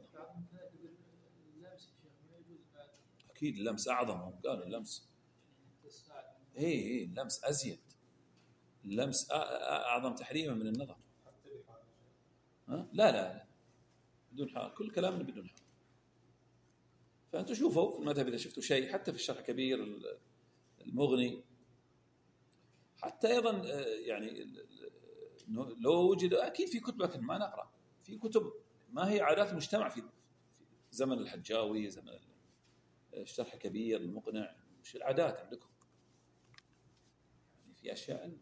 أكيد اللمس أعظم، هم قالوا اللمس إيه إيه اللمس أزيد، اللمس أعظم تحريما من النظر. ها؟ لا لا لا بدون حال، كل كلامنا بدون حال. فأنتوا شوفوا في المذهب إذا شفتوا شيء، حتى في الشرح كبير المغني، حتى أيضا يعني لو وجد أكيد في كتب لكن ما نقرأ، في كتب ما هي عادات المجتمع في زمن الحجاوي، زمن الشرح كبير المقنع، وش العادات عندكم؟ يعني في أشياء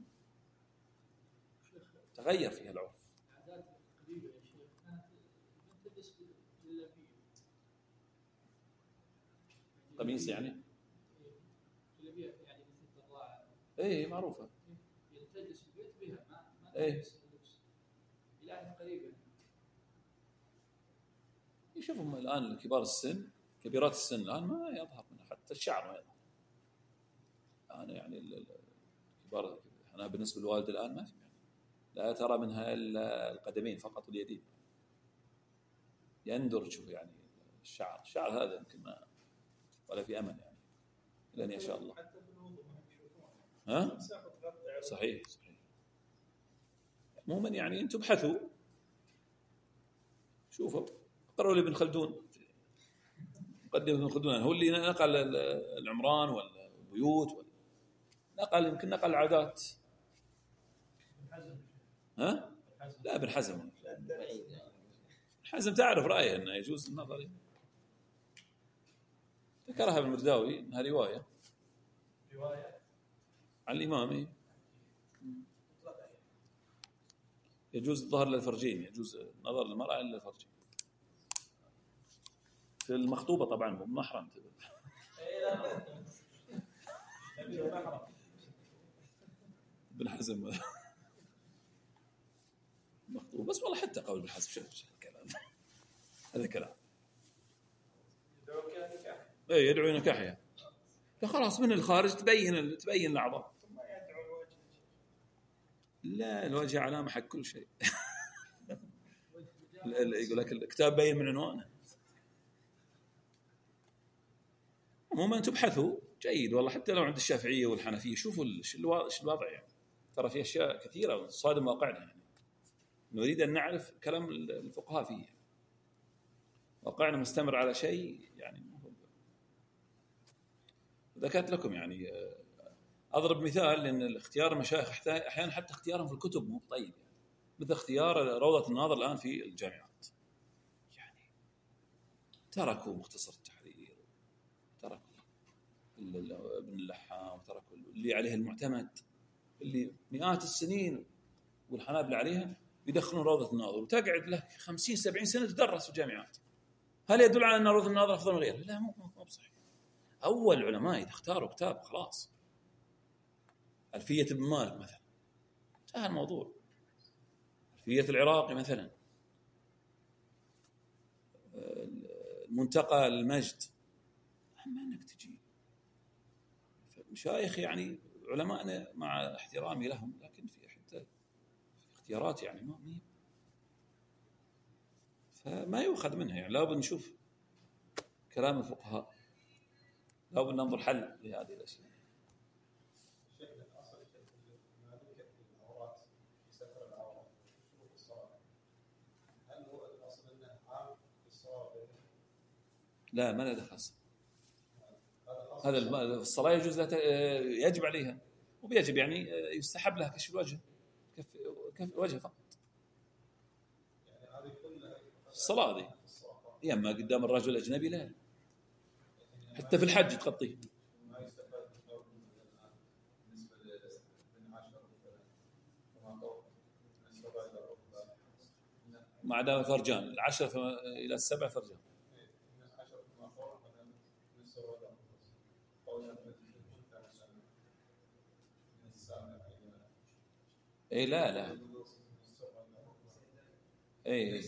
تغير فيها العرف. العادات القريبة يا شيخ كانت تلبس جلابية. قميص يعني؟ جلابية يعني مثل الضراعة. إيه معروفة. تجلس في البيت بها ما ما إيه. تلبس اللبس. الآن قريبة. يشوفهم الآن كبار السن، كبيرات السن الآن ما يظهر منها حتى الشعر ما يظهر. أنا يعني الكبار أنا بالنسبة للوالد الآن ما في، لا ترى منها إلا القدمين فقط واليدين. يندر شوف يعني الشعر، الشعر هذا يمكن ما ولا في أمل يعني لن يشاء الله. حتى في الوضوء ما يشوفون. ها؟ صحيح صحيح. عموما يعني أنتم ابحثوا شوفوا، قرأوا لابن خلدون، قدم ابن خلدون هو اللي نقل العمران ولا البيوت ولا نقل يمكن نقل العادات. ها؟ لا ابن حزم. ابن حزم تعرف رأيه أنه يجوز النظر، ذكرها ابن مرداوي أنها رواية رواية على الإمام إيه؟ يجوز الظهر للفرجين، يجوز النظر للمرأة إلا الفرجين. في المخطوبة طبعا مو محرم. ابن حزم مخطوب بس والله حتى قول ابن حزم شوف الكلام هذا كلام. اي يدعو نكاحها فخلاص من الخارج تبين تبين الأعضاء. لا الوجه علامة حق كل شيء. يقول لك الكتاب باين من عنوانه. عموما تبحثوا جيد والله حتى لو عند الشافعية والحنفية شوفوا ايش الوضع يعني. ترى في أشياء كثيرة صادم واقعنا يعني. نريد أن نعرف كلام الفقهاء فيه. واقعنا مستمر على شيء يعني. ذكرت لكم يعني أضرب مثال لأن الاختيار المشايخ أحيانا حتى اختيارهم في الكتب مو طيب يعني. مثل اختيار روضة الناظر الآن في الجامعات يعني تركوا مختصر التحرير، تركوا ابن اللحام، وتركوا اللي عليه المعتمد اللي مئات السنين والحنابلة عليها يدخلون روضة الناظر وتقعد له خمسين سبعين سنة تدرس في الجامعات. هل يدل على أن روضة الناظر أفضل من غيره؟ لا مو مو بصحيح. أول علماء إذا اختاروا كتاب خلاص. ألفية ابن مالك مثلا انتهى الموضوع. ألفية العراقي مثلا، المنتقى المجد. أما أنك تجي مشايخ يعني علماءنا مع احترامي لهم لكن في حتى اختيارات يعني ما مين فما يؤخذ منها يعني. لابد نشوف كلام الفقهاء، لابد ننظر حل لهذه الأشياء. لا ما له دخل. هذا الصلاة يجوز لها يجب عليها وبيجب يعني يستحب لها كشف الوجه كف كف الوجه فقط. الصلاة دي يما قدام الرجل الأجنبي لا حتى في الحج تغطيه. مع دام فرجان العشرة إلى السبع فرجان. اي لا لا اي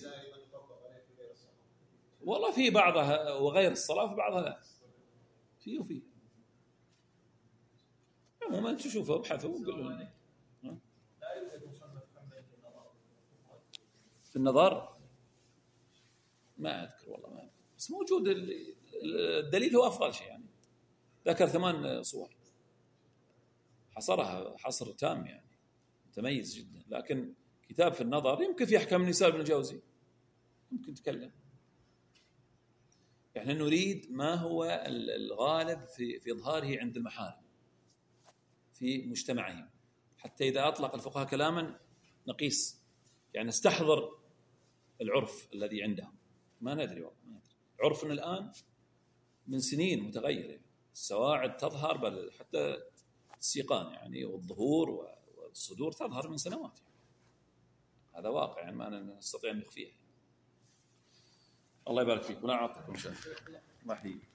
والله في بعضها وغير الصلاة في بعضها لا في وفي. عموما تشوفوا ابحثوا وقولوا لنا. في النظر ما أذكر والله ما أذكر بس موجود الدليل هو أفضل شيء يعني. ذكر ثمان صور حصرها حصر تام يعني متميز جدا. لكن كتاب في النظر يمكن في أحكام النساء ابن الجوزي ممكن تكلم. يعني نريد ما هو الغالب في في إظهاره عند المحارم في مجتمعهم حتى إذا أطلق الفقهاء كلاما نقيس يعني نستحضر العرف الذي عندهم. ما ندري والله ما ندري. عرفنا الآن من سنين متغير. السواعد تظهر بل حتى السيقان يعني والظهور والصدور تظهر من سنوات يعني. هذا واقع يعني ما نستطيع أن نخفيه. الله يبارك فيك ونعطيكم شيء. الله يحييك.